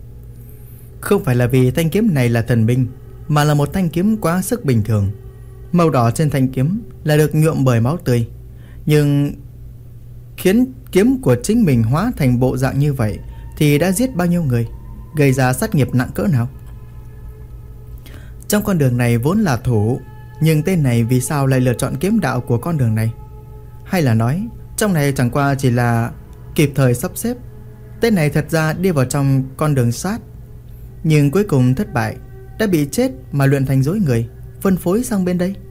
Không phải là vì thanh kiếm này là thần binh, mà là một thanh kiếm quá sức bình thường. Màu đỏ trên thanh kiếm là được nhuộm bởi máu tươi, nhưng khiến kiếm của chính mình hóa thành bộ dạng như vậy thì đã giết bao nhiêu người, gây ra sát nghiệp nặng cỡ nào. Trong con đường này vốn là thủ, nhưng tên này vì sao lại lựa chọn kiếm đạo của con đường này? Hay là nói trong này chẳng qua chỉ là kịp thời sắp xếp. Tên này thật ra đi vào trong con đường sát, nhưng cuối cùng thất bại, đã bị chết mà luyện thành rối người, phân phối sang bên đây.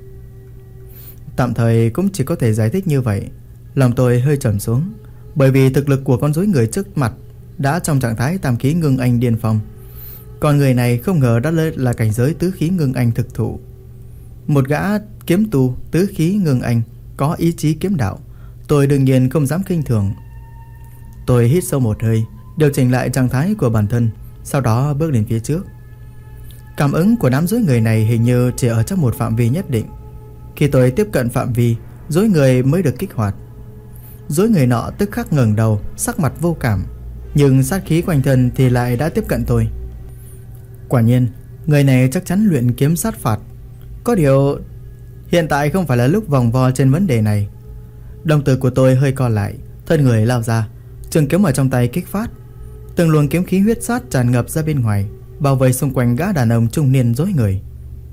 Tạm thời cũng chỉ có thể giải thích như vậy. Lòng tôi hơi trầm xuống, bởi vì thực lực của con rối người trước mặt đã trong trạng thái tam khí ngưng anh điên phong. Còn người này không ngờ đã là cảnh giới tứ khí ngưng anh thực thụ. Một gã kiếm tu tứ khí ngưng anh có ý chí kiếm đạo, tôi đương nhiên không dám khinh thường. Tôi hít sâu một hơi, điều chỉnh lại trạng thái của bản thân, sau đó bước lên phía trước. Cảm ứng của đám rối người này hình như chỉ ở trong một phạm vi nhất định. Khi tôi tiếp cận phạm vi, rối người mới được kích hoạt. Rối người nọ tức khắc ngẩng đầu, sắc mặt vô cảm, nhưng sát khí quanh thân thì lại đã tiếp cận tôi. Quả nhiên, người này chắc chắn luyện kiếm sát phạt. Có điều hiện tại không phải là lúc vòng vo trên vấn đề này. Đồng tử của tôi hơi co lại, thân người lao ra, trường kiếm ở trong tay kích phát. Từng luồng kiếm khí huyết sát tràn ngập ra bên ngoài, bao vây xung quanh gã đàn ông trung niên rối người.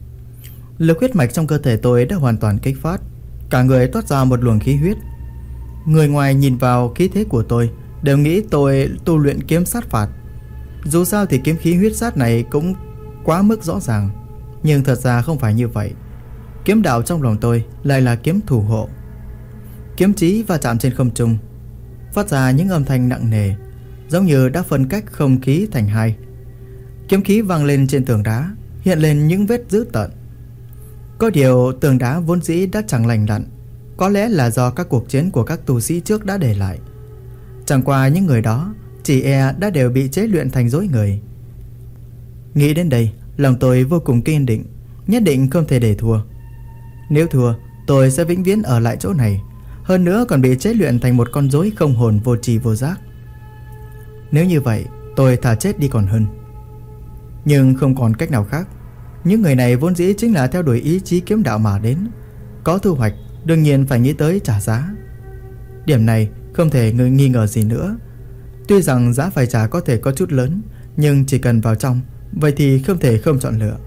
Lực huyết mạch trong cơ thể tôi đã hoàn toàn kích phát, cả người toát ra một luồng khí huyết. Người ngoài nhìn vào khí thế của tôi đều nghĩ tôi tu luyện kiếm sát phạt. Dù sao thì kiếm khí huyết sát này cũng quá mức rõ ràng, nhưng thật ra không phải như vậy. Kiếm đạo trong lòng tôi lại là kiếm thủ hộ. Kiếm chí va chạm trên không trung, phát ra những âm thanh nặng nề, giống như đã phân cách không khí thành hai. Kiếm khí vang lên trên tường đá, hiện lên những vết dữ tợn. Có điều tường đá vốn dĩ đã chẳng lành lặn, có lẽ là do các cuộc chiến của các tu sĩ trước đã để lại. Chẳng qua những người đó chỉ đã đều bị chế luyện thành rối người. Nghĩ đến đây, lòng tôi vô cùng kiên định, nhất định không thể để thua. Nếu thua, tôi sẽ vĩnh viễn ở lại chỗ này, hơn nữa còn bị chế luyện thành một con rối không hồn vô tri vô giác. Nếu như vậy, tôi thà chết đi còn hơn. Nhưng không còn cách nào khác. Những người này vốn dĩ chính là theo đuổi ý chí kiếm đạo mà đến, có thu hoạch đương nhiên phải nghĩ tới trả giá. Điểm này không thể nghi ngờ gì nữa. Tuy rằng giá phải trả có thể có chút lớn, nhưng chỉ cần vào trong, vậy thì không thể không chọn lựa.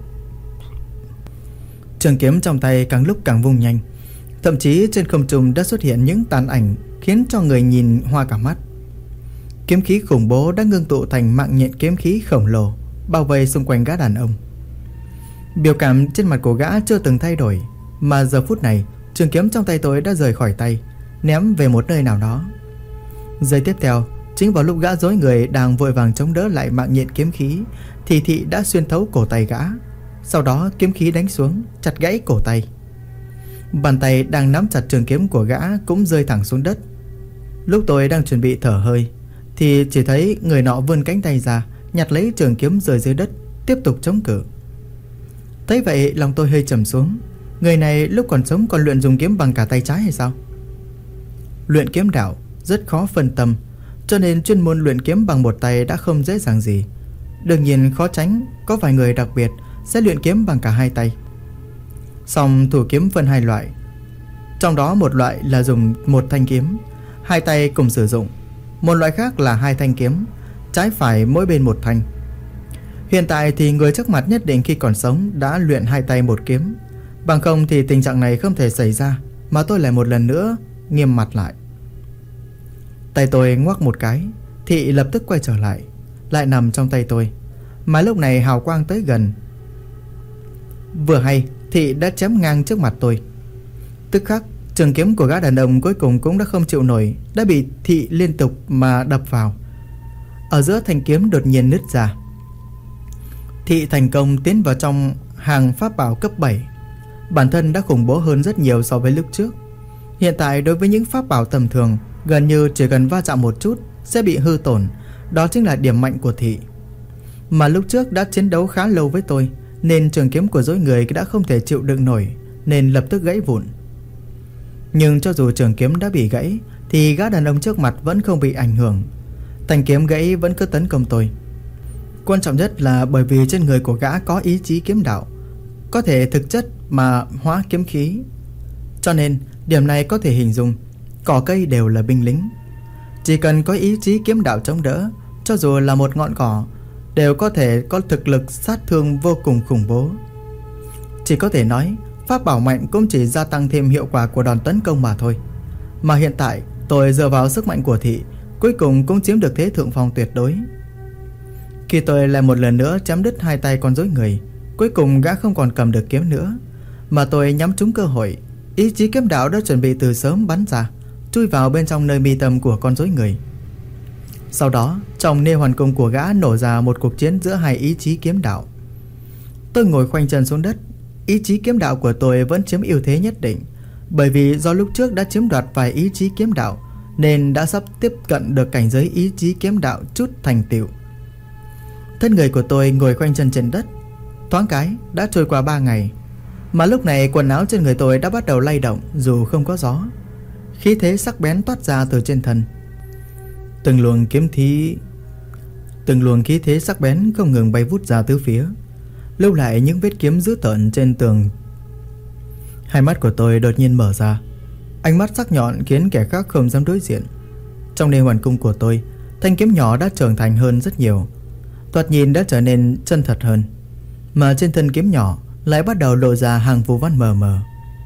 Trường kiếm trong tay càng lúc càng vung nhanh, thậm chí trên không trung đã xuất hiện những tàn ảnh khiến cho người nhìn hoa cả mắt. Kiếm khí khủng bố đã ngưng tụ thành mạng nhện kiếm khí khổng lồ, bao vây xung quanh gã đàn ông. Biểu cảm trên mặt của gã chưa từng thay đổi, mà giờ phút này trường kiếm trong tay tôi đã rời khỏi tay, ném về một nơi nào đó. Giây tiếp theo, chính vào lúc gã rối người đang vội vàng chống đỡ lại mạng nhện kiếm khí, thì thị đã xuyên thấu cổ tay gã. Sau đó kiếm khí đánh xuống, chặt gãy cổ tay. Bàn tay đang nắm chặt trường kiếm của gã cũng rơi thẳng xuống đất. Lúc tôi đang chuẩn bị thở hơi thì chỉ thấy người nọ vươn cánh tay ra, nhặt lấy trường kiếm rơi dưới đất, tiếp tục chống cự. Thấy vậy lòng tôi hơi trầm xuống. Người này lúc còn sống còn luyện dùng kiếm bằng cả tay trái hay sao? Luyện kiếm đạo rất khó phân tâm, cho nên chuyên môn luyện kiếm bằng một tay đã không dễ dàng gì. Đương nhiên khó tránh có vài người đặc biệt sẽ luyện kiếm bằng cả hai tay. Song thủ kiếm phân hai loại, trong đó một loại là dùng một thanh kiếm, hai tay cùng sử dụng. Một loại khác là hai thanh kiếm, trái phải mỗi bên một thanh. Hiện tại thì người trước mặt nhất định khi còn sống đã luyện hai tay một kiếm, bằng không thì tình trạng này không thể xảy ra, mà tôi lại một lần nữa nghiêm mặt lại. Tay tôi ngoắc một cái, thị lập tức quay trở lại, lại nằm trong tay tôi. Mà lúc này hào quang tới gần. Vừa hay thị đã chém ngang trước mặt tôi. Tức khắc trường kiếm của gã đàn ông cuối cùng cũng đã không chịu nổi, đã bị thị liên tục mà đập vào. Ở giữa thanh kiếm đột nhiên nứt ra. Thị thành công tiến vào trong hàng pháp bảo cấp 7. Bản thân đã khủng bố hơn rất nhiều so với lúc trước. Hiện tại đối với những pháp bảo tầm thường, gần như chỉ cần va chạm một chút sẽ bị hư tổn. Đó chính là điểm mạnh của thị. Mà lúc trước đã chiến đấu khá lâu với tôi, nên trường kiếm của dối người đã không thể chịu đựng nổi, nên lập tức gãy vụn. Nhưng cho dù trường kiếm đã bị gãy thì gã đàn ông trước mặt vẫn không bị ảnh hưởng. Thanh kiếm gãy vẫn cứ tấn công tôi. Quan trọng nhất là bởi vì trên người của gã có ý chí kiếm đạo, có thể thực chất mà hóa kiếm khí. Cho nên điểm này có thể hình dung cỏ cây đều là binh lính. Chỉ cần có ý chí kiếm đạo chống đỡ, cho dù là một ngọn cỏ đều có thể có thực lực sát thương vô cùng khủng bố. Chỉ có thể nói pháp bảo mạnh cũng chỉ gia tăng thêm hiệu quả của đòn tấn công mà thôi. Mà hiện tại tôi dựa vào sức mạnh của thị, cuối cùng cũng chiếm được thế thượng phong tuyệt đối. Khi tôi lại một lần nữa chém đứt hai tay con rối người, cuối cùng gã không còn cầm được kiếm nữa, mà tôi nhắm trúng cơ hội. Ý chí kiếm đạo đã chuẩn bị từ sớm bắn ra, chui vào bên trong nơi mi tâm của con rối người. Sau đó trong nê hoàn cung của gã nổ ra một cuộc chiến giữa hai ý chí kiếm đạo. Tôi ngồi khoanh chân xuống đất. Ý chí kiếm đạo của tôi vẫn chiếm ưu thế nhất định, bởi vì do lúc trước đã chiếm đoạt vài ý chí kiếm đạo, nên đã sắp tiếp cận được cảnh giới ý chí kiếm đạo chút thành tựu. Thân người của tôi ngồi khoanh chân trên đất. Thoáng cái đã trôi qua 3 ngày, mà lúc này quần áo trên người tôi đã bắt đầu lay động dù không có gió. Khí thế sắc bén toát ra từ trên thân. Từng luồng khí thế sắc bén không ngừng bay vút ra tứ phía, lưu lại những vết kiếm dữ tợn trên tường. Hai mắt của tôi đột nhiên mở ra, ánh mắt sắc nhọn khiến kẻ khác không dám đối diện. Trong nê hoàn cung của tôi, thanh kiếm nhỏ đã trưởng thành hơn rất nhiều, thoạt nhìn đã trở nên chân thật hơn. Mà trên thân kiếm nhỏ lại bắt đầu lộ ra hàng phù văn mờ mờ.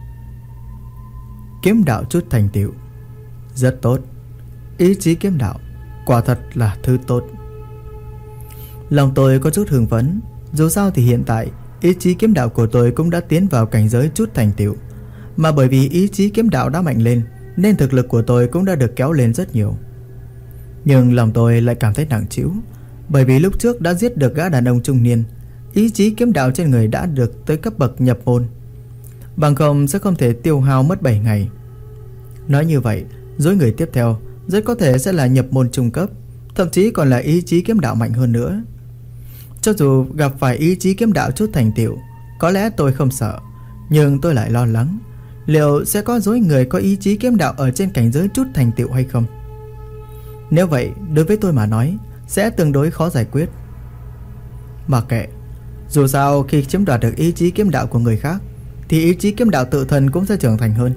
Kiếm đạo chút thành tựu, rất tốt. Ý chí kiếm đạo quả thật là thứ tốt. Lòng tôi có chút hưng phấn. Dù sao thì hiện tại ý chí kiếm đạo của tôi cũng đã tiến vào cảnh giới chút thành tựu. Mà bởi vì ý chí kiếm đạo đã mạnh lên, nên thực lực của tôi cũng đã được kéo lên rất nhiều. Nhưng lòng tôi lại cảm thấy nặng trĩu, bởi vì lúc trước đã giết được gã đàn ông trung niên, ý chí kiếm đạo trên người đã được tới cấp bậc nhập môn. Bằng không sẽ không thể tiêu hao mất 7 ngày. Nói như vậy, dối người tiếp theo rất có thể sẽ là nhập môn trung cấp, thậm chí còn là ý chí kiếm đạo mạnh hơn nữa. Cho dù gặp phải ý chí kiếm đạo chút thành tựu, có lẽ tôi không sợ, nhưng tôi lại lo lắng liệu sẽ có dối người có ý chí kiếm đạo ở trên cảnh giới chút thành tựu hay không. Nếu vậy, đối với tôi mà nói sẽ tương đối khó giải quyết. Mặc kệ, dù sao khi chiếm đoạt được ý chí kiếm đạo của người khác thì ý chí kiếm đạo tự thân cũng sẽ trưởng thành hơn.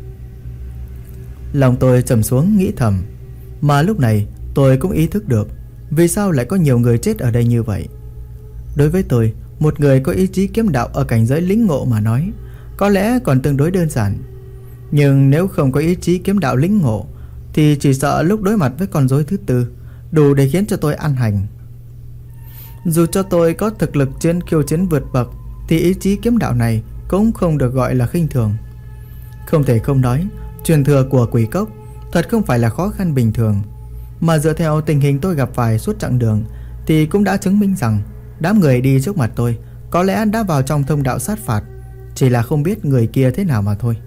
Lòng tôi trầm xuống nghĩ thầm. Mà lúc này tôi cũng ý thức được vì sao lại có nhiều người chết ở đây như vậy. Đối với tôi, một người có ý chí kiếm đạo ở cảnh giới lĩnh ngộ mà nói, có lẽ còn tương đối đơn giản. Nhưng nếu không có ý chí kiếm đạo lĩnh ngộ thì chỉ sợ lúc đối mặt với con rối thứ tư đủ để khiến cho tôi ăn hành. Dù cho tôi có thực lực khiêu chiến vượt bậc thì ý chí kiếm đạo này cũng không được gọi là khinh thường. Không thể không nói, truyền thừa của Quỷ Cốc thật không phải là khó khăn bình thường. Mà dựa theo tình hình tôi gặp phải suốt chặng đường thì cũng đã chứng minh rằng đám người đi trước mặt tôi có lẽ đã vào trong thông đạo sát phạt, chỉ là không biết người kia thế nào mà thôi.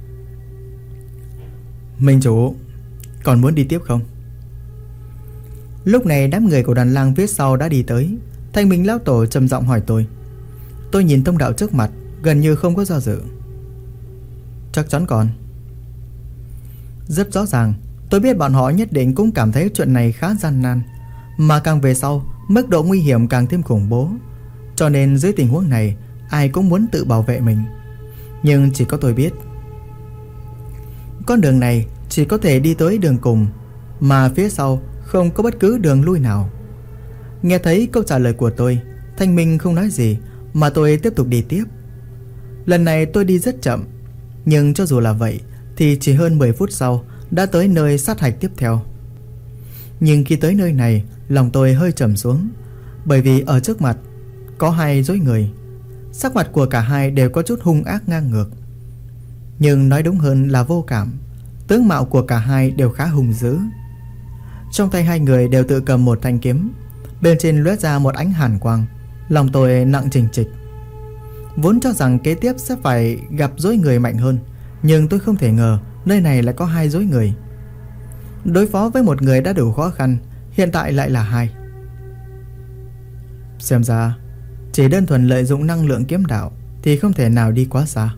Minh chủ, còn muốn đi tiếp không? Lúc này đám người của Đoàn Lang phía sau đã đi tới. Thanh Minh lão tổ trầm giọng hỏi tôi. Tôi nhìn thông đạo trước mặt, gần như không có do dự. Chắc chắn còn. Rất rõ ràng, tôi biết bọn họ nhất định cũng cảm thấy chuyện này khá gian nan. Mà càng về sau, mức độ nguy hiểm càng thêm khủng bố. Cho nên dưới tình huống này, ai cũng muốn tự bảo vệ mình. Nhưng chỉ có tôi biết, con đường này chỉ có thể đi tới đường cùng, mà phía sau không có bất cứ đường lui nào. Nghe thấy câu trả lời của tôi, Thanh Minh không nói gì, mà tôi tiếp tục đi tiếp. Lần này tôi đi rất chậm, nhưng cho dù là vậy thì chỉ hơn 10 phút sau đã tới nơi sát hạch tiếp theo. Nhưng khi tới nơi này, lòng tôi hơi trầm xuống, bởi vì ở trước mặt có hai rối người. Sắc mặt của cả hai đều có chút hung ác ngang ngược, nhưng nói đúng hơn là vô cảm. Tướng mạo của cả hai đều khá hung dữ. Trong tay hai người đều tự cầm một thanh kiếm, bên trên lóe ra một ánh hàn quang. Lòng tôi nặng trịch trịch. Vốn cho rằng kế tiếp sẽ phải gặp rối người mạnh hơn, nhưng tôi không thể ngờ nơi này lại có hai rối người. Đối phó với một người đã đủ khó khăn, hiện tại lại là hai. Xem ra chỉ đơn thuần lợi dụng năng lượng kiếm đạo thì không thể nào đi quá xa.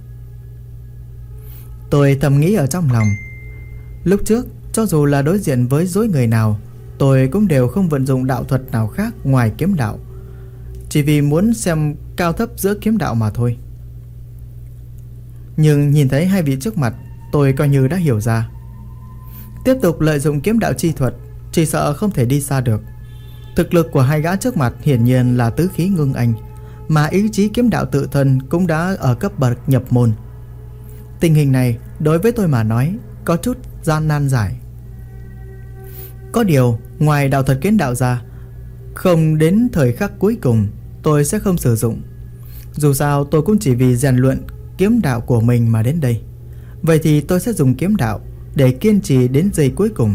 Tôi thầm nghĩ ở trong lòng. Lúc trước, cho dù là đối diện với rối người nào, tôi cũng đều không vận dụng đạo thuật nào khác ngoài kiếm đạo, chỉ vì muốn xem cao thấp giữa kiếm đạo mà thôi. Nhưng nhìn thấy hai vị trước mặt, tôi coi như đã hiểu ra. Tiếp tục lợi dụng kiếm đạo chi thuật chỉ sợ không thể đi xa được. Thực lực của hai gã trước mặt hiển nhiên là tứ khí ngưng anh, mà ý chí kiếm đạo tự thân cũng đã ở cấp bậc nhập môn. Tình hình này đối với tôi mà nói có chút gian nan giải. Có điều ngoài đạo thuật kiếm đạo ra, không đến thời khắc cuối cùng tôi sẽ không sử dụng. Dù sao tôi cũng chỉ vì rèn luyện kiếm đạo của mình mà đến đây. Vậy thì tôi sẽ dùng kiếm đạo để kiên trì đến giây cuối cùng.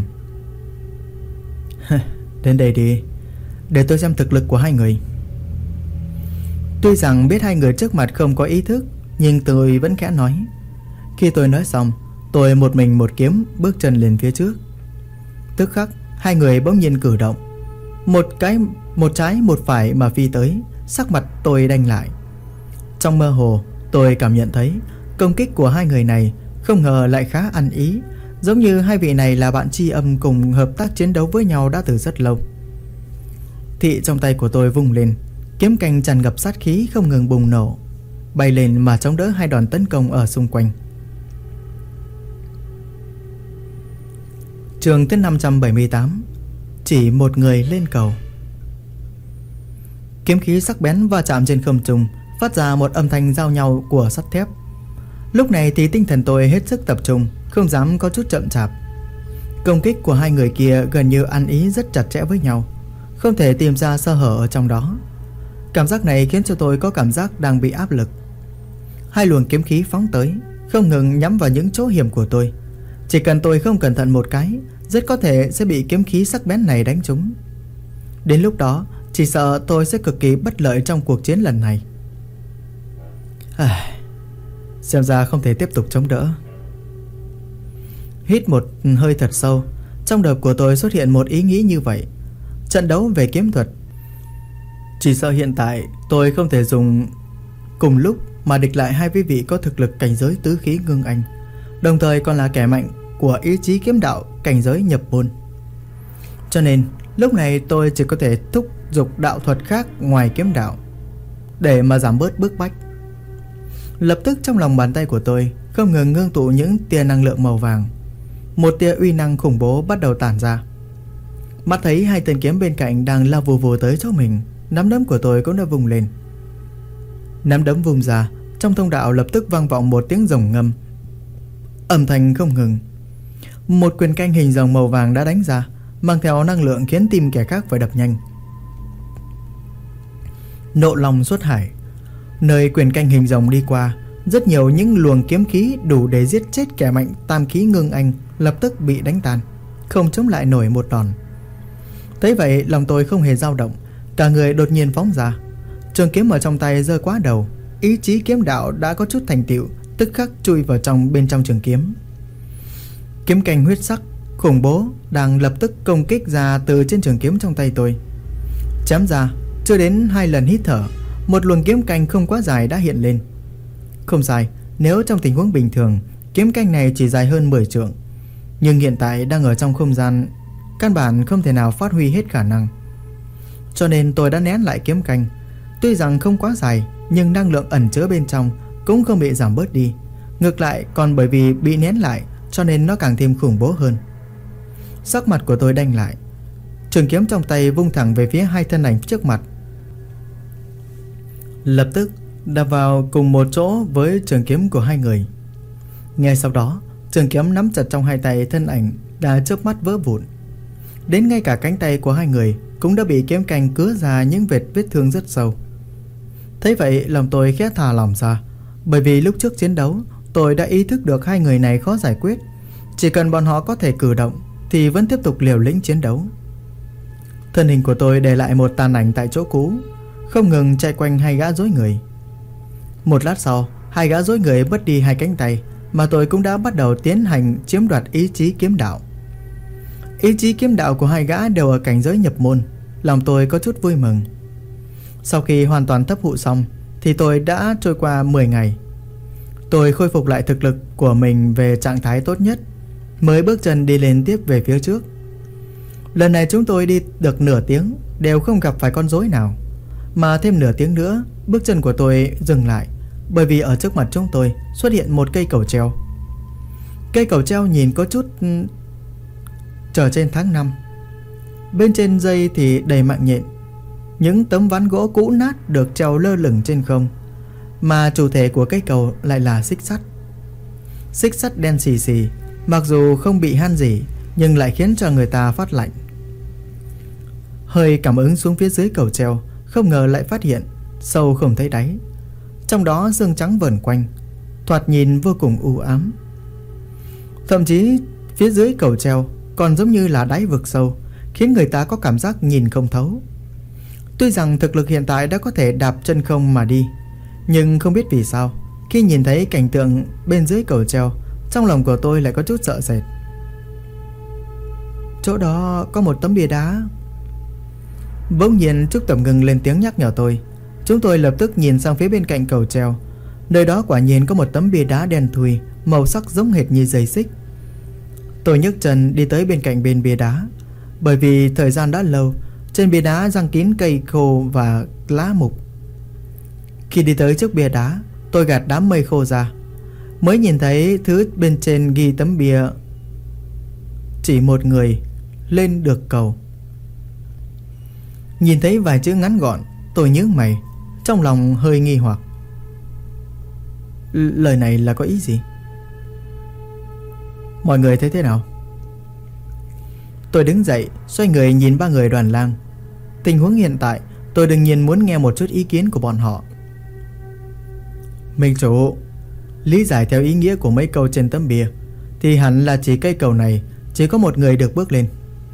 Đến đây đi, để tôi xem thực lực của hai người. Tuy rằng biết hai người trước mặt không có ý thức, nhưng tôi vẫn khẽ nói. Khi tôi nói xong, tôi một mình một kiếm bước chân lên phía trước. Tức khắc hai người bỗng nhiên cử động, một trái một phải mà phi tới. Sắc mặt tôi đanh lại. Trong mơ hồ tôi cảm nhận thấy công kích của hai người này không ngờ lại khá ăn ý, giống như hai vị này là bạn tri âm cùng hợp tác chiến đấu với nhau đã từ rất lâu. Thị trong tay của tôi vung lên, kiếm canh tràn ngập sát khí không ngừng bùng nổ, bay lên mà chống đỡ hai đòn tấn công ở xung quanh. Chương thứ 578. Chỉ một người lên cầu. Kiếm khí sắc bén va chạm trên không trung, phát ra một âm thanh giao nhau của sắt thép. Lúc này thì tinh thần tôi hết sức tập trung, không dám có chút chậm chạp. Công kích của hai người kia gần như ăn ý rất chặt chẽ với nhau, không thể tìm ra sơ hở ở trong đó. Cảm giác này khiến cho tôi có cảm giác đang bị áp lực. Hai luồng kiếm khí phóng tới, không ngừng nhắm vào những chỗ hiểm của tôi. Chỉ cần tôi không cẩn thận một cái, rất có thể sẽ bị kiếm khí sắc bén này đánh trúng. Đến lúc đó chỉ sợ tôi sẽ cực kỳ bất lợi trong cuộc chiến lần này. Xem ra không thể tiếp tục chống đỡ. Hít một hơi thật sâu, trong đầu của tôi xuất hiện một ý nghĩ như vậy. Trận đấu về kiếm thuật, chỉ sợ hiện tại tôi không thể dùng cùng lúc mà địch lại hai quý vị có thực lực cảnh giới tứ khí ngưng anh, đồng thời còn là kẻ mạnh của ý chí kiếm đạo cảnh giới nhập môn. Cho nên lúc này tôi chỉ có thể thúc giục đạo thuật khác ngoài kiếm đạo để mà giảm bớt bức bách. Lập tức trong lòng bàn tay của tôi không ngừng ngưng tụ những tia năng lượng màu vàng. Một tia uy năng khủng bố bắt đầu tản ra. Mắt thấy hai tên kiếm bên cạnh đang lao vù vù tới chỗ mình, nắm đấm của tôi cũng đã vùng lên. Nắm đấm vùng ra, trong thông đạo lập tức vang vọng một tiếng rồng ngâm, âm thanh không ngừng. Một quyền canh hình rồng màu vàng đã đánh ra, mang theo năng lượng khiến tim kẻ khác phải đập nhanh. Nộ lòng xuất hải. Nơi quyền canh hình rồng đi qua, rất nhiều những luồng kiếm khí đủ để giết chết kẻ mạnh tam khí ngưng anh lập tức bị đánh tan, không chống lại nổi một đòn. Thấy vậy lòng tôi không hề dao động, cả người đột nhiên phóng ra. Trường kiếm ở trong tay giơ quá đầu, ý chí kiếm đạo đã có chút thành tựu, tức khắc chui vào bên trong trường kiếm. Kiếm canh huyết sắc khủng bố đang lập tức công kích ra từ trên trường kiếm trong tay tôi. Chém ra, chưa đến 2 lần hít thở, một luồng kiếm canh không quá dài đã hiện lên. Không sai, nếu trong tình huống bình thường, kiếm canh này chỉ dài hơn 10 trượng, nhưng hiện tại đang ở trong không gian, căn bản không thể nào phát huy hết khả năng. Cho nên tôi đã nén lại kiếm canh. Tuy rằng không quá dài, nhưng năng lượng ẩn chứa bên trong cũng không bị giảm bớt đi, ngược lại còn bởi vì bị nén lại cho nên nó càng thêm khủng bố hơn. Sắc mặt của tôi đanh lại, trường kiếm trong tay vung thẳng về phía hai thân ảnh trước mặt, lập tức đập vào cùng một chỗ với trường kiếm của hai người. Ngay sau đó, Trường kiếm nắm chặt trong hai tay, thân ảnh đã chớp mắt vỡ vụn. Đến ngay cả cánh tay của hai người cũng đã bị kiếm canh cứa ra những vết thương rất sâu. Thấy vậy lòng tôi khẽ thả lỏng ra, bởi vì lúc trước chiến đấu tôi đã ý thức được hai người này khó giải quyết. Chỉ cần bọn họ có thể cử động thì vẫn tiếp tục liều lĩnh chiến đấu. Thân hình của tôi để lại một tàn ảnh tại chỗ cũ, không ngừng chạy quanh hai gã rối người. Một lát sau, hai gã rối người mất đi hai cánh tay, mà tôi cũng đã bắt đầu tiến hành chiếm đoạt ý chí kiếm đạo. Ý chí kiếm đạo của hai gã đều ở cảnh giới nhập môn, lòng tôi có chút vui mừng. Sau khi hoàn toàn thấp hụ xong thì tôi đã trôi qua 10 ngày. Tôi khôi phục lại thực lực của mình về trạng thái tốt nhất, mới bước chân đi lên tiếp về phía trước. Lần này chúng tôi đi được nửa tiếng đều không gặp phải con rối nào, mà thêm nửa tiếng nữa bước chân của tôi dừng lại, bởi vì ở trước mặt chúng tôi xuất hiện một cây cầu treo. Cây cầu treo nhìn có chút trở trên tháng 5. Bên trên dây thì đầy mạng nhện, những tấm ván gỗ cũ nát được treo lơ lửng trên không, mà chủ thể của cây cầu lại là xích sắt. Xích sắt đen xì xì, mặc dù không bị han gì nhưng lại khiến cho người ta phát lạnh. Hơi cảm ứng xuống phía dưới cầu treo, không ngờ lại phát hiện sâu không thấy đáy, trong đó sương trắng vờn quanh, thoạt nhìn vô cùng u ám. Thậm chí phía dưới cầu treo còn giống như là đáy vực sâu, khiến người ta có cảm giác nhìn không thấu. Tuy rằng thực lực hiện tại đã có thể đạp chân không mà đi, nhưng không biết vì sao khi nhìn thấy cảnh tượng bên dưới cầu treo, trong lòng của tôi lại có chút sợ sệt. Chỗ đó có một tấm bia đá. Bỗng nhiên Trúc Tầm Ngưng lên tiếng nhắc nhở tôi. Chúng tôi lập tức nhìn sang phía bên cạnh cầu treo. Nơi đó quả nhiên có một tấm bia đá đen thui, màu sắc giống hệt như dây xích. Tôi nhấc chân đi tới bên cạnh bên bia đá. Bởi vì thời gian đã lâu, trên bia đá giăng kín cây khô và lá mục. Khi đi tới trước bia đá, tôi gạt đám mây khô ra, mới nhìn thấy thứ bên trên ghi tấm bia chỉ một người lên được cầu. Nhìn thấy vài chữ ngắn gọn, tôi nhướng mày, trong lòng hơi nghi hoặc. Lời này là có ý gì? Mọi người thấy thế nào? Tôi đứng dậy, xoay người nhìn ba người Đoàn Lang. Tình huống hiện tại, tôi đương nhiên muốn nghe một chút ý kiến của bọn họ. Minh chủ, lý giải theo ý nghĩa của mấy câu trên tấm bia thì hẳn là chỉ cây cầu này chỉ có một người được bước lên.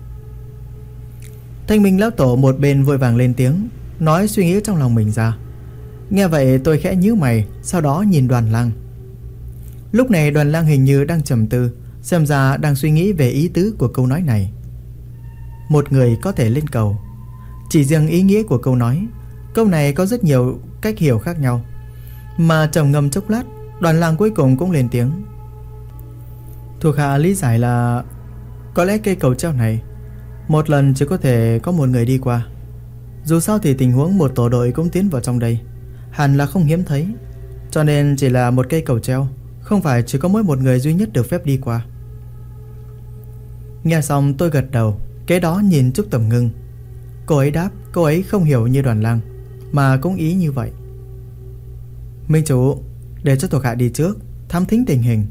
Thanh Minh lão tổ một bên vội vàng lên tiếng, nói suy nghĩ trong lòng mình ra. Nghe vậy tôi khẽ nhíu mày, sau đó nhìn Đoàn Lang. Lúc này Đoàn Lang hình như đang trầm tư, xem ra đang suy nghĩ về ý tứ của câu nói này. Một người có thể lên cầu. Chỉ riêng ý nghĩa của câu nói, câu này có rất nhiều cách hiểu khác nhau. Mà trầm ngâm chốc lát, Đoàn Lang cuối cùng cũng lên tiếng. Thuộc hạ lý giải là có lẽ cây cầu treo này một lần chỉ có thể có một người đi qua. Dù sao thì tình huống một tổ đội cũng tiến vào trong đây hẳn là không hiếm thấy, cho nên chỉ là một cây cầu treo, không phải chỉ có mỗi một người duy nhất được phép đi qua. Nghe xong tôi gật đầu, kế đó nhìn Trúc Tầm Ngưng. Cô ấy đáp cô ấy không hiểu như Đoàn Lang, mà cũng ý như vậy. Minh chủ, để cho thuộc hạ đi trước, thám thính tình hình.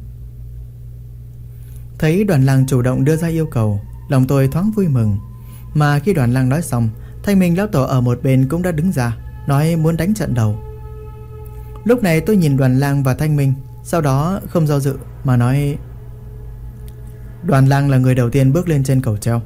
Thấy Đoàn Lang chủ động đưa ra yêu cầu, lòng tôi thoáng vui mừng. Mà khi Đoàn Lang nói xong, Thanh Minh lão tổ ở một bên cũng đã đứng ra, nói muốn đánh trận đầu. Lúc này tôi nhìn Đoàn Lang và Thanh Minh, sau đó không do dự mà nói: Đoàn Lang là người đầu tiên bước lên trên cầu treo.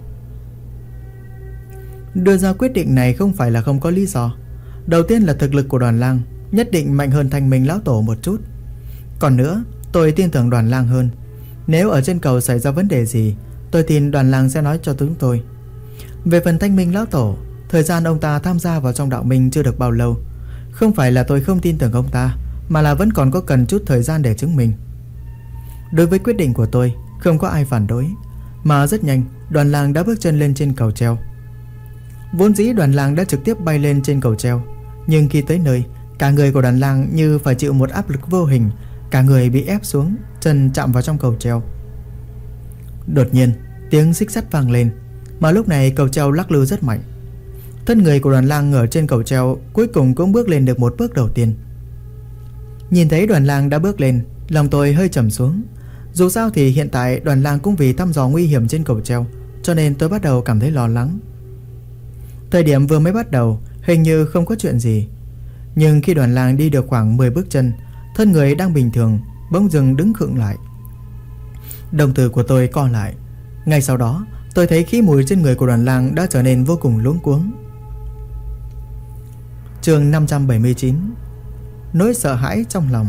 Đưa ra quyết định này không phải là không có lý do. Đầu tiên là thực lực của Đoàn Lang nhất định mạnh hơn Thanh Minh lão tổ một chút. Còn nữa, tôi tin tưởng Đoàn Lang hơn. Nếu ở trên cầu xảy ra vấn đề gì, tôi tin Đoàn Lang sẽ nói cho chúng tôi. Về phần Thanh Minh lão tổ, thời gian ông ta tham gia vào trong đạo minh chưa được bao lâu. Không phải là tôi không tin tưởng ông ta, mà là vẫn còn có cần chút thời gian để chứng minh. Đối với quyết định của tôi, không có ai phản đối. Mà rất nhanh, Đoàn Lang đã bước chân lên trên cầu treo. Vốn dĩ Đoàn Lang đã trực tiếp bay lên trên cầu treo, nhưng khi tới nơi, cả người của Đoàn Lang như phải chịu một áp lực vô hình, cả người bị ép xuống, chân chạm vào trong cầu treo. Đột nhiên, tiếng xích sắt vang lên, mà lúc này cầu treo lắc lư rất mạnh. Thân người của Đoàn Lang ở trên cầu treo cuối cùng cũng bước lên được một bước đầu tiên. Nhìn thấy Đoàn Lang đã bước lên, lòng tôi hơi trầm xuống. Dù sao thì hiện tại Đoàn Lang cũng vì thăm dò nguy hiểm trên cầu treo, cho nên tôi bắt đầu cảm thấy lo lắng. Thời điểm vừa mới bắt đầu hình như không có chuyện gì, nhưng khi Đoàn Lang đi được khoảng 10 bước chân, thân người đang bình thường bỗng dưng đứng khựng lại. Đồng tử của tôi co lại. Ngay sau đó tôi thấy khí mùi trên người của Đoàn Lang đã trở nên vô cùng luống cuống. Chương 579. Nỗi sợ hãi trong lòng.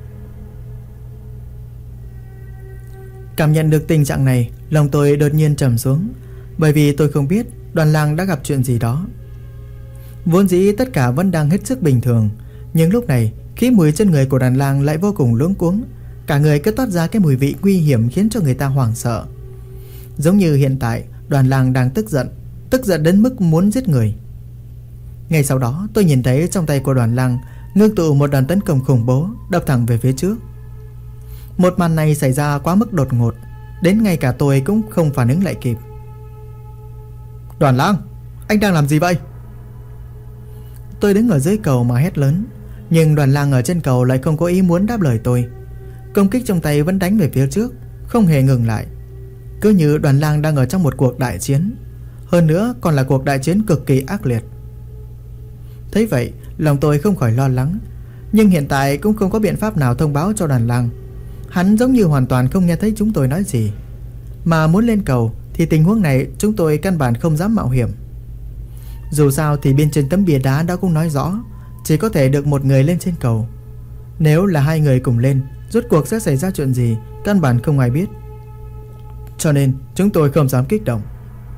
Cảm nhận được tình trạng này, lòng tôi đột nhiên trầm xuống, bởi vì tôi không biết Đoàn Lang đã gặp chuyện gì đó. Vốn dĩ tất cả vẫn đang hết sức bình thường, nhưng lúc này khí mùi trên người của Đoàn Lang lại vô cùng luống cuống. Cả người cứ toát ra cái mùi vị nguy hiểm khiến cho người ta hoảng sợ. Giống như hiện tại Đoàn Lang đang tức giận đến mức muốn giết người. Ngay sau đó tôi nhìn thấy trong tay của Đoàn Lang ngưng tụ một đòn tấn công khủng bố, đập thẳng về phía trước. Một màn này xảy ra quá mức đột ngột, đến ngay cả tôi cũng không phản ứng lại kịp. Đoàn Lang, anh đang làm gì vậy? Tôi đứng ở dưới cầu mà hét lớn, nhưng Đoàn Lang ở trên cầu lại không có ý muốn đáp lời tôi. Công kích trong tay vẫn đánh về phía trước, không hề ngừng lại. Cứ như Đoàn Lang đang ở trong một cuộc đại chiến, hơn nữa còn là cuộc đại chiến cực kỳ ác liệt. Thấy vậy, lòng tôi không khỏi lo lắng, nhưng hiện tại cũng không có biện pháp nào thông báo cho Đoàn Lang. Hắn giống như hoàn toàn không nghe thấy chúng tôi nói gì. Mà muốn lên cầu thì tình huống này chúng tôi căn bản không dám mạo hiểm. Dù sao thì bên trên tấm bia đá đã cũng nói rõ chỉ có thể được một người lên trên cầu. Nếu là hai người cùng lên, rốt cuộc sẽ xảy ra chuyện gì căn bản không ai biết. Cho nên chúng tôi không dám kích động.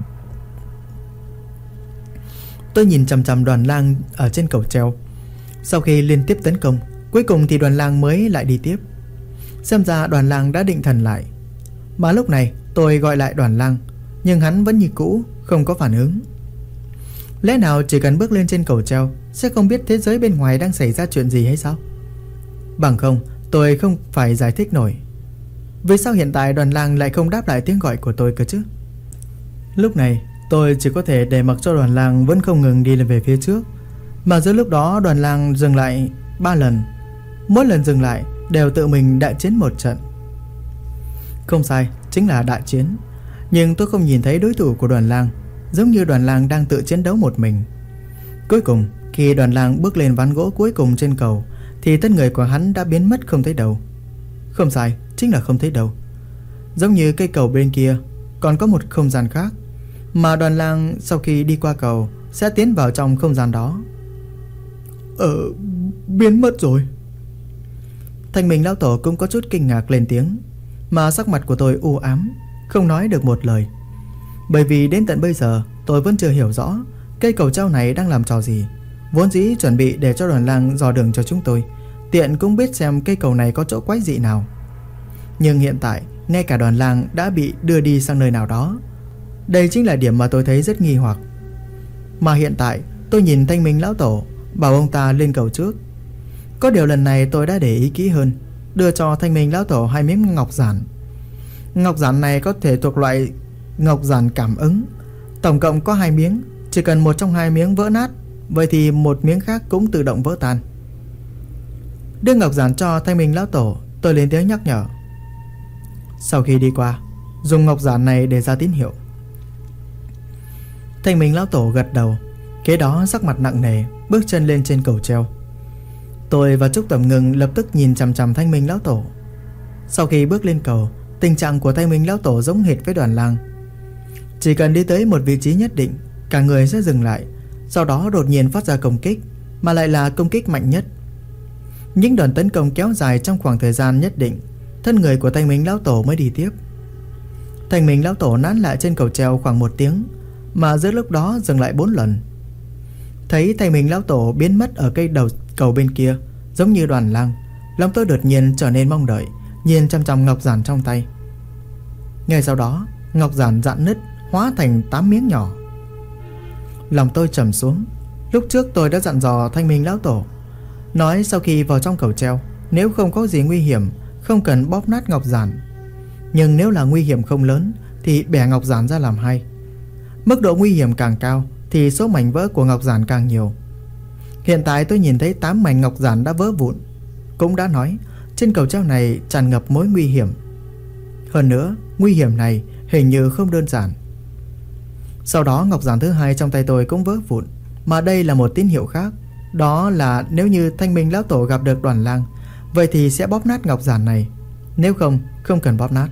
Tôi nhìn chằm chằm Đoàn Lang ở trên cầu treo. Sau khi liên tiếp tấn công, cuối cùng thì Đoàn Lang mới lại đi tiếp. Xem ra Đoàn Lang đã định thần lại. Mà lúc này tôi gọi lại Đoàn Lang, nhưng hắn vẫn như cũ, không có phản ứng. Lẽ nào chỉ cần bước lên trên cầu treo sẽ không biết thế giới bên ngoài đang xảy ra chuyện gì hay sao? Bằng không tôi không phải giải thích nổi vì sao hiện tại Đoàn Lang lại không đáp lại tiếng gọi của tôi cơ chứ. Lúc này tôi chỉ có thể để mặc cho Đoàn Lang vẫn không ngừng đi lên về phía trước. Mà giữa lúc đó Đoàn Lang dừng lại 3 lần. Mỗi lần dừng lại đều tự mình đại chiến một trận. Không sai, chính là đại chiến. Nhưng tôi không nhìn thấy đối thủ của Đoàn Lang, giống như Đoàn Lang đang tự chiến đấu một mình. Cuối cùng khi Đoàn Lang bước lên ván gỗ cuối cùng trên cầu thì thân người của hắn đã biến mất không thấy đâu. Không sai, chính là không thấy đâu. Giống như cây cầu bên kia còn có một không gian khác, mà Đoàn Lang sau khi đi qua cầu sẽ tiến vào trong không gian đó. Biến mất rồi. Thanh Minh lão tổ cũng có chút kinh ngạc lên tiếng, mà sắc mặt của tôi u ám, không nói được một lời. Bởi vì đến tận bây giờ tôi vẫn chưa hiểu rõ cây cầu treo này đang làm trò gì. Vốn dĩ chuẩn bị để cho Đoàn Lang dò đường cho chúng tôi, tiện cũng biết xem cây cầu này có chỗ quái dị nào. Nhưng hiện tại ngay cả Đoàn Lang đã bị đưa đi sang nơi nào đó. Đây chính là điểm mà tôi thấy rất nghi hoặc. Mà hiện tại tôi nhìn Thanh Minh lão tổ, bảo ông ta lên cầu trước. Có điều lần này tôi đã để ý kỹ hơn, đưa cho Thanh Minh lão tổ 2 miếng ngọc giản. Ngọc giản này có thể thuộc loại ngọc giản cảm ứng. Tổng cộng có 2 miếng, chỉ cần một trong 2 miếng vỡ nát, vậy thì một miếng khác cũng tự động vỡ tan. Đưa ngọc giản cho Thanh Minh lão tổ, tôi lên tiếng nhắc nhở. Sau khi đi qua, dùng ngọc giản này để ra tín hiệu. Thanh Minh lão tổ gật đầu, kế đó sắc mặt nặng nề bước chân lên trên cầu treo. Tôi và Trúc Tầm Ngưng lập tức nhìn chằm chằm Thanh Minh lão tổ. Sau khi bước lên cầu, tình trạng của Thanh Minh lão tổ giống hệt với Đoàn Lang. Chỉ cần đi tới một vị trí nhất định, cả người sẽ dừng lại, sau đó đột nhiên phát ra công kích, mà lại là công kích mạnh nhất. Những đòn tấn công kéo dài trong khoảng thời gian nhất định, thân người của Thanh Minh lão tổ mới đi tiếp. Thanh Minh lão tổ nán lại trên cầu treo khoảng 1 tiếng, mà giữa lúc đó dừng lại 4 lần. Thấy Thanh Minh lão tổ biến mất ở cây đầu cầu bên kia, giống như Đoàn Lang, lòng tôi đột nhiên trở nên mong đợi, nhìn chăm chăm ngọc giản trong tay. Ngay sau đó, ngọc giản rạn nứt, hóa thành 8 miếng nhỏ. Lòng tôi trầm xuống. Lúc trước tôi đã dặn dò Thanh Minh lão tổ, nói sau khi vào trong cầu treo, nếu không có gì nguy hiểm, không cần bóp nát ngọc giản. Nhưng nếu là nguy hiểm không lớn thì bẻ ngọc giản ra làm 2. Mức độ nguy hiểm càng cao thì số mảnh vỡ của ngọc giản càng nhiều. Hiện tại tôi nhìn thấy 8 mảnh ngọc giản đã vỡ vụn. Cũng đã nói trên cầu treo này tràn ngập mối nguy hiểm. Hơn nữa, nguy hiểm này hình như không đơn giản. Sau đó ngọc giản thứ hai trong tay tôi cũng vỡ vụn. Mà đây là một tín hiệu khác. Đó là nếu như Thanh Minh lão tổ gặp được Đoàn Lang, vậy thì sẽ bóp nát ngọc giản này. Nếu không, không cần bóp nát.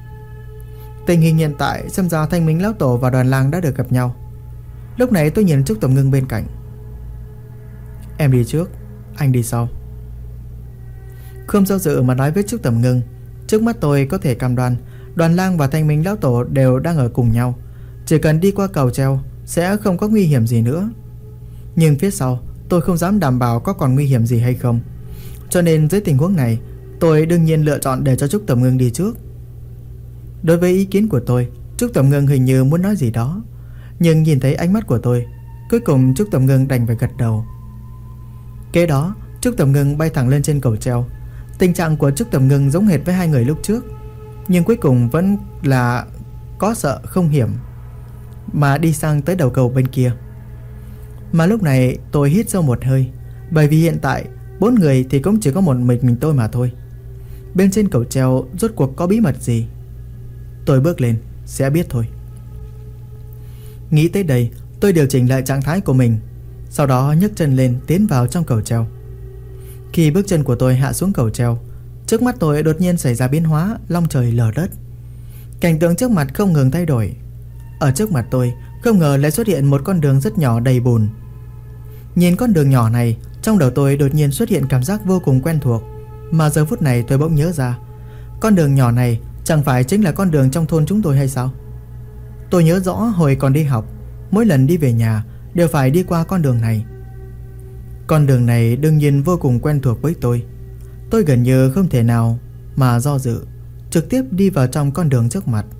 Tình hình hiện tại xem ra Thanh Minh lão tổ và Đoàn Lang đã được gặp nhau. Lúc này tôi nhìn Trúc Tầm Ngưng bên cạnh. Em đi trước, anh đi sau. Không do dự mà nói với Trúc Tầm Ngưng. Trước mắt tôi có thể cam đoan Đoàn Lang và Thanh Minh lão tổ đều đang ở cùng nhau. Chỉ cần đi qua cầu treo sẽ không có nguy hiểm gì nữa. Nhưng phía sau tôi không dám đảm bảo có còn nguy hiểm gì hay không. Cho nên dưới tình huống này, tôi đương nhiên lựa chọn để cho Trúc Tầm Ngưng đi trước. Đối với ý kiến của tôi, Trúc Tầm Ngưng hình như muốn nói gì đó, nhưng nhìn thấy ánh mắt của tôi, cuối cùng Trúc Tầm Ngưng đành phải gật đầu. Kế đó Trúc Tầm Ngưng bay thẳng lên trên cầu treo. Tình trạng của Trúc Tầm Ngưng giống hệt với hai người lúc trước, nhưng cuối cùng vẫn là có sợ không hiểm mà đi sang tới đầu cầu bên kia. Mà lúc này tôi hít sâu một hơi, bởi vì hiện tại 4 người thì cũng chỉ có một mình tôi mà thôi. Bên trên cầu treo rốt cuộc có bí mật gì? Tôi bước lên sẽ biết thôi. Nghĩ tới đây, tôi điều chỉnh lại trạng thái của mình, sau đó nhấc chân lên tiến vào trong cầu treo. Khi bước chân của tôi hạ xuống cầu treo, trước mắt tôi đột nhiên xảy ra biến hóa long trời lở đất. Cảnh tượng trước mặt không ngừng thay đổi. Ở trước mặt tôi không ngờ lại xuất hiện một con đường rất nhỏ đầy bùn. Nhìn con đường nhỏ này, trong đầu tôi đột nhiên xuất hiện cảm giác vô cùng quen thuộc. Mà giờ phút này tôi bỗng nhớ ra, con đường nhỏ này chẳng phải chính là con đường trong thôn chúng tôi hay sao? Tôi nhớ rõ hồi còn đi học, mỗi lần đi về nhà đều phải đi qua con đường này. Con đường này đương nhiên vô cùng quen thuộc với tôi. Tôi gần như không thể nào mà do dự, trực tiếp đi vào trong con đường trước mặt.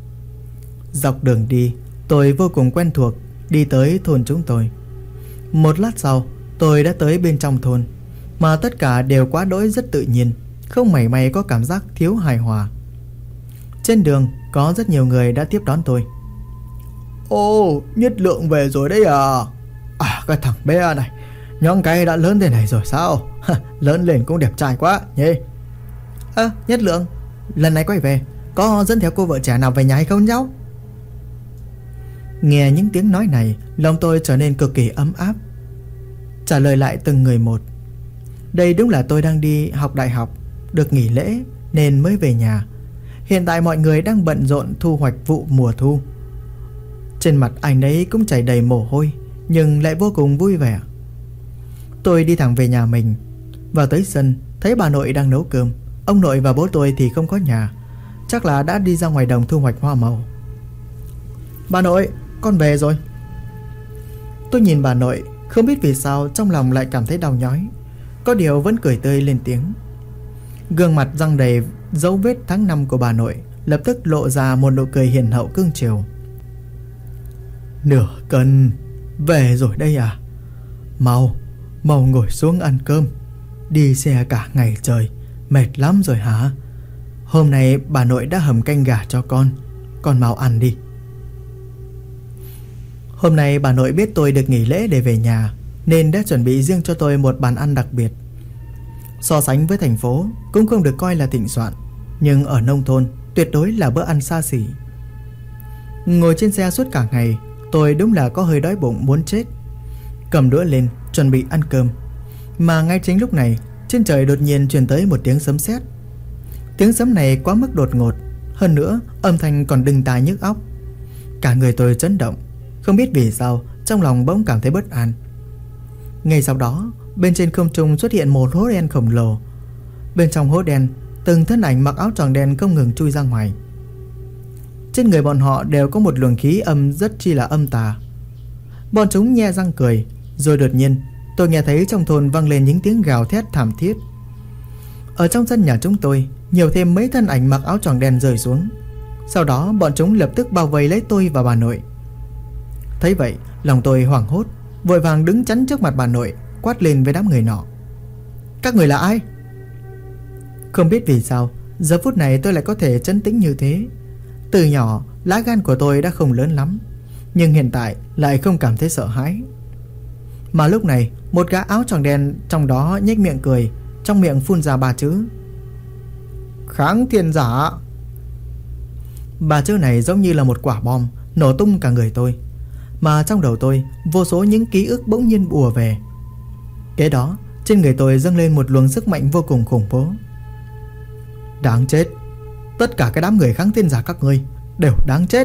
Dọc đường đi, tôi vô cùng quen thuộc, đi tới thôn chúng tôi. Một lát sau, tôi đã tới bên trong thôn, mà tất cả đều quá đỗi rất tự nhiên, không mảy may có cảm giác thiếu hài hòa. Trên đường có rất nhiều người đã tiếp đón tôi. Ồ, Nhất Lượng về rồi đấy à? À, cái thằng bé này, nhón cái đã lớn thế này rồi sao? Lớn lên cũng đẹp trai quá nhỉ? Nhất Lượng, lần này quay về có dẫn theo cô vợ trẻ nào về nhà hay không cháu? Nghe những tiếng nói này, lòng tôi trở nên cực kỳ ấm áp. Trả lời lại từng người một. Đây đúng là tôi đang đi học đại học, được nghỉ lễ nên mới về nhà. Hiện tại mọi người đang bận rộn thu hoạch vụ mùa thu. Trên mặt anh ấy cũng chảy đầy mồ hôi, nhưng lại vô cùng vui vẻ. Tôi đi thẳng về nhà mình. Vào tới sân, thấy bà nội đang nấu cơm. Ông nội và bố tôi thì không có nhà, chắc là đã đi ra ngoài đồng thu hoạch hoa màu. Bà nội, con về rồi. Tôi nhìn bà nội, không biết vì sao trong lòng lại cảm thấy đau nhói, có điều vẫn cười tươi lên tiếng. Gương mặt răng đầy dấu vết tháng năm của bà nội lập tức lộ ra một nụ cười hiền hậu cưng chiều. Nửa cân về rồi đây à? Mau ngồi xuống ăn cơm. Đi xe cả ngày trời, mệt lắm rồi hả? Hôm nay bà nội đã hầm canh gà cho con mau ăn đi. Hôm nay bà nội biết tôi được nghỉ lễ để về nhà, nên đã chuẩn bị riêng cho tôi một bàn ăn đặc biệt. So sánh với thành phố cũng không được coi là thịnh soạn, nhưng ở nông thôn tuyệt đối là bữa ăn xa xỉ. Ngồi trên xe suốt cả ngày, tôi đúng là có hơi đói bụng muốn chết. Cầm đũa lên chuẩn bị ăn cơm, mà ngay chính lúc này trên trời đột nhiên truyền tới một tiếng sấm sét. Tiếng sấm này quá mức đột ngột, hơn nữa âm thanh còn đinh tai nhức óc. Cả người tôi chấn động, không biết vì sao trong lòng bỗng cảm thấy bất an. Ngay sau đó, bên trên không trung xuất hiện một hố đen khổng lồ. Bên trong hố đen, từng thân ảnh mặc áo choàng đen không ngừng chui ra ngoài. Trên người bọn họ đều có một luồng khí âm rất chi là âm tà. Bọn chúng nhe răng cười, rồi đột nhiên tôi nghe thấy trong thôn vang lên những tiếng gào thét thảm thiết. Ở trong sân nhà chúng tôi nhiều thêm mấy thân ảnh mặc áo choàng đen rơi xuống. Sau đó bọn chúng lập tức bao vây lấy tôi và bà nội. Thấy vậy, lòng tôi hoảng hốt, vội vàng đứng chắn trước mặt bà nội, quát lên với đám người nọ. Các người là ai? Không biết vì sao giờ phút này tôi lại có thể trấn tĩnh như thế. Từ nhỏ lá gan của tôi đã không lớn lắm, nhưng hiện tại lại không cảm thấy sợ hãi. Mà lúc này một gã áo choàng đen trong đó nhếch miệng cười, trong miệng phun ra 3 chữ: Kháng thiên giả. Ba chữ này giống như là một quả bom nổ tung cả người tôi, mà trong đầu tôi vô số những ký ức bỗng nhiên ùa về. Kế đó trên người tôi dâng lên một luồng sức mạnh vô cùng khủng bố. Đáng chết, tất cả cái đám người kháng thiên giả các ngươi đều đáng chết.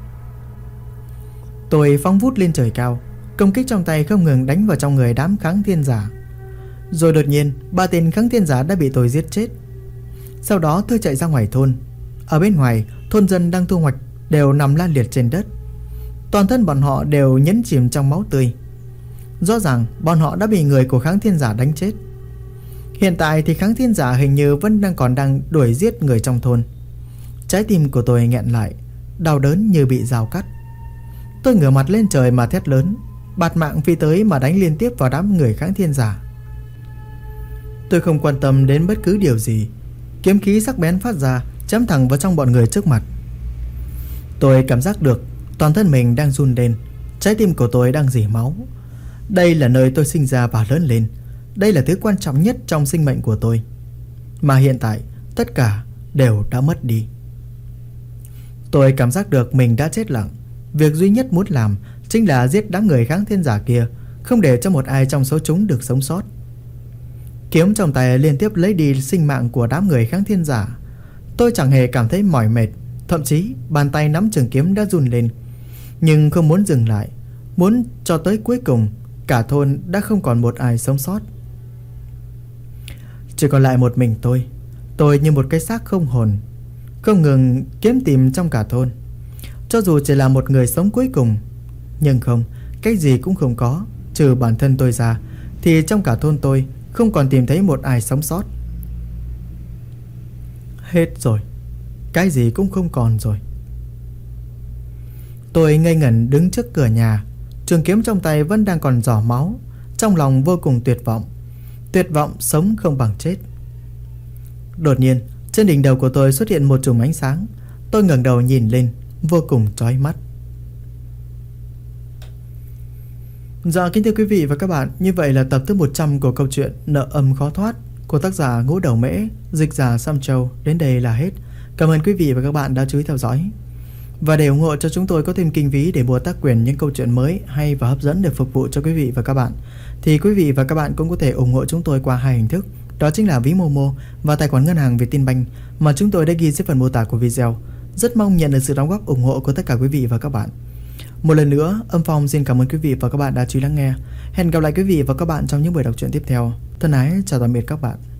Tôi phóng vút lên trời cao, công kích trong tay không ngừng đánh vào trong người đám kháng thiên giả. Rồi đột nhiên 3 tên kháng thiên giả đã bị tôi giết chết. Sau đó tôi chạy ra ngoài thôn. Ở bên ngoài, thôn dân đang thu hoạch đều nằm la liệt trên đất. Toàn thân bọn họ đều nhấn chìm trong máu tươi. Rõ ràng bọn họ đã bị người của kháng thiên giả đánh chết. Hiện tại thì kháng thiên giả hình như vẫn đang đuổi giết người trong thôn. Trái tim của tôi nghẹn lại, đau đớn như bị dao cắt. Tôi ngửa mặt lên trời mà thét lớn, bạt mạng phi tới mà đánh liên tiếp vào đám người kháng thiên giả. Tôi không quan tâm đến bất cứ điều gì. Kiếm khí sắc bén phát ra, chém thẳng vào trong bọn người trước mặt. Tôi cảm giác được toàn thân mình đang run lên, trái tim của tôi đang rỉ máu. Đây là nơi tôi sinh ra và lớn lên. Đây là thứ quan trọng nhất trong sinh mệnh của tôi. Mà hiện tại tất cả đều đã mất đi. Tôi cảm giác được mình đã chết lặng. Việc duy nhất muốn làm chính là giết đám người kháng thiên giả kia, không để cho một ai trong số chúng được sống sót. Kiếm trong tay liên tiếp lấy đi sinh mạng của đám người kháng thiên giả. Tôi chẳng hề cảm thấy mỏi mệt. Thậm chí bàn tay nắm trường kiếm đã run lên, nhưng không muốn dừng lại. Muốn cho tới cuối cùng cả thôn đã không còn một ai sống sót. Chỉ còn lại một mình tôi. Tôi như một cái xác không hồn, không ngừng kiếm tìm trong cả thôn. Cho dù chỉ là một người sống cuối cùng. Nhưng không, cái gì cũng không có. Trừ bản thân tôi ra thì trong cả thôn tôi không còn tìm thấy một ai sống sót. Hết rồi, cái gì cũng không còn rồi. Tôi ngây ngẩn đứng trước cửa nhà. Trường kiếm trong tay vẫn đang còn rỏ máu. Trong lòng vô cùng tuyệt vọng. Tuyệt vọng sống không bằng chết. Đột nhiên trên đỉnh đầu của tôi xuất hiện một chùm ánh sáng. Tôi ngẩng đầu nhìn lên, vô cùng chói mắt. Dạ kính thưa quý vị và các bạn, như vậy là tập thứ 100 của câu chuyện Nợ Âm Khó Thoát của tác giả Ngũ Đầu Mễ, dịch giả Sam Châu đến đây là hết. Cảm ơn quý vị và các bạn đã chú ý theo dõi. Và để ủng hộ cho chúng tôi có thêm kinh phí để mua tác quyền những câu chuyện mới hay và hấp dẫn để phục vụ cho quý vị và các bạn, thì quý vị và các bạn cũng có thể ủng hộ chúng tôi qua hai hình thức. Đó chính là ví Momo và tài khoản ngân hàng Vietinbank mà chúng tôi đã ghi dưới phần mô tả của video. Rất mong nhận được sự đóng góp ủng hộ của tất cả quý vị và các bạn. Một lần nữa, Âm Phong xin cảm ơn quý vị và các bạn đã chú ý lắng nghe. Hẹn gặp lại quý vị và các bạn trong những buổi đọc truyện tiếp theo. Thân ái chào tạm biệt các bạn.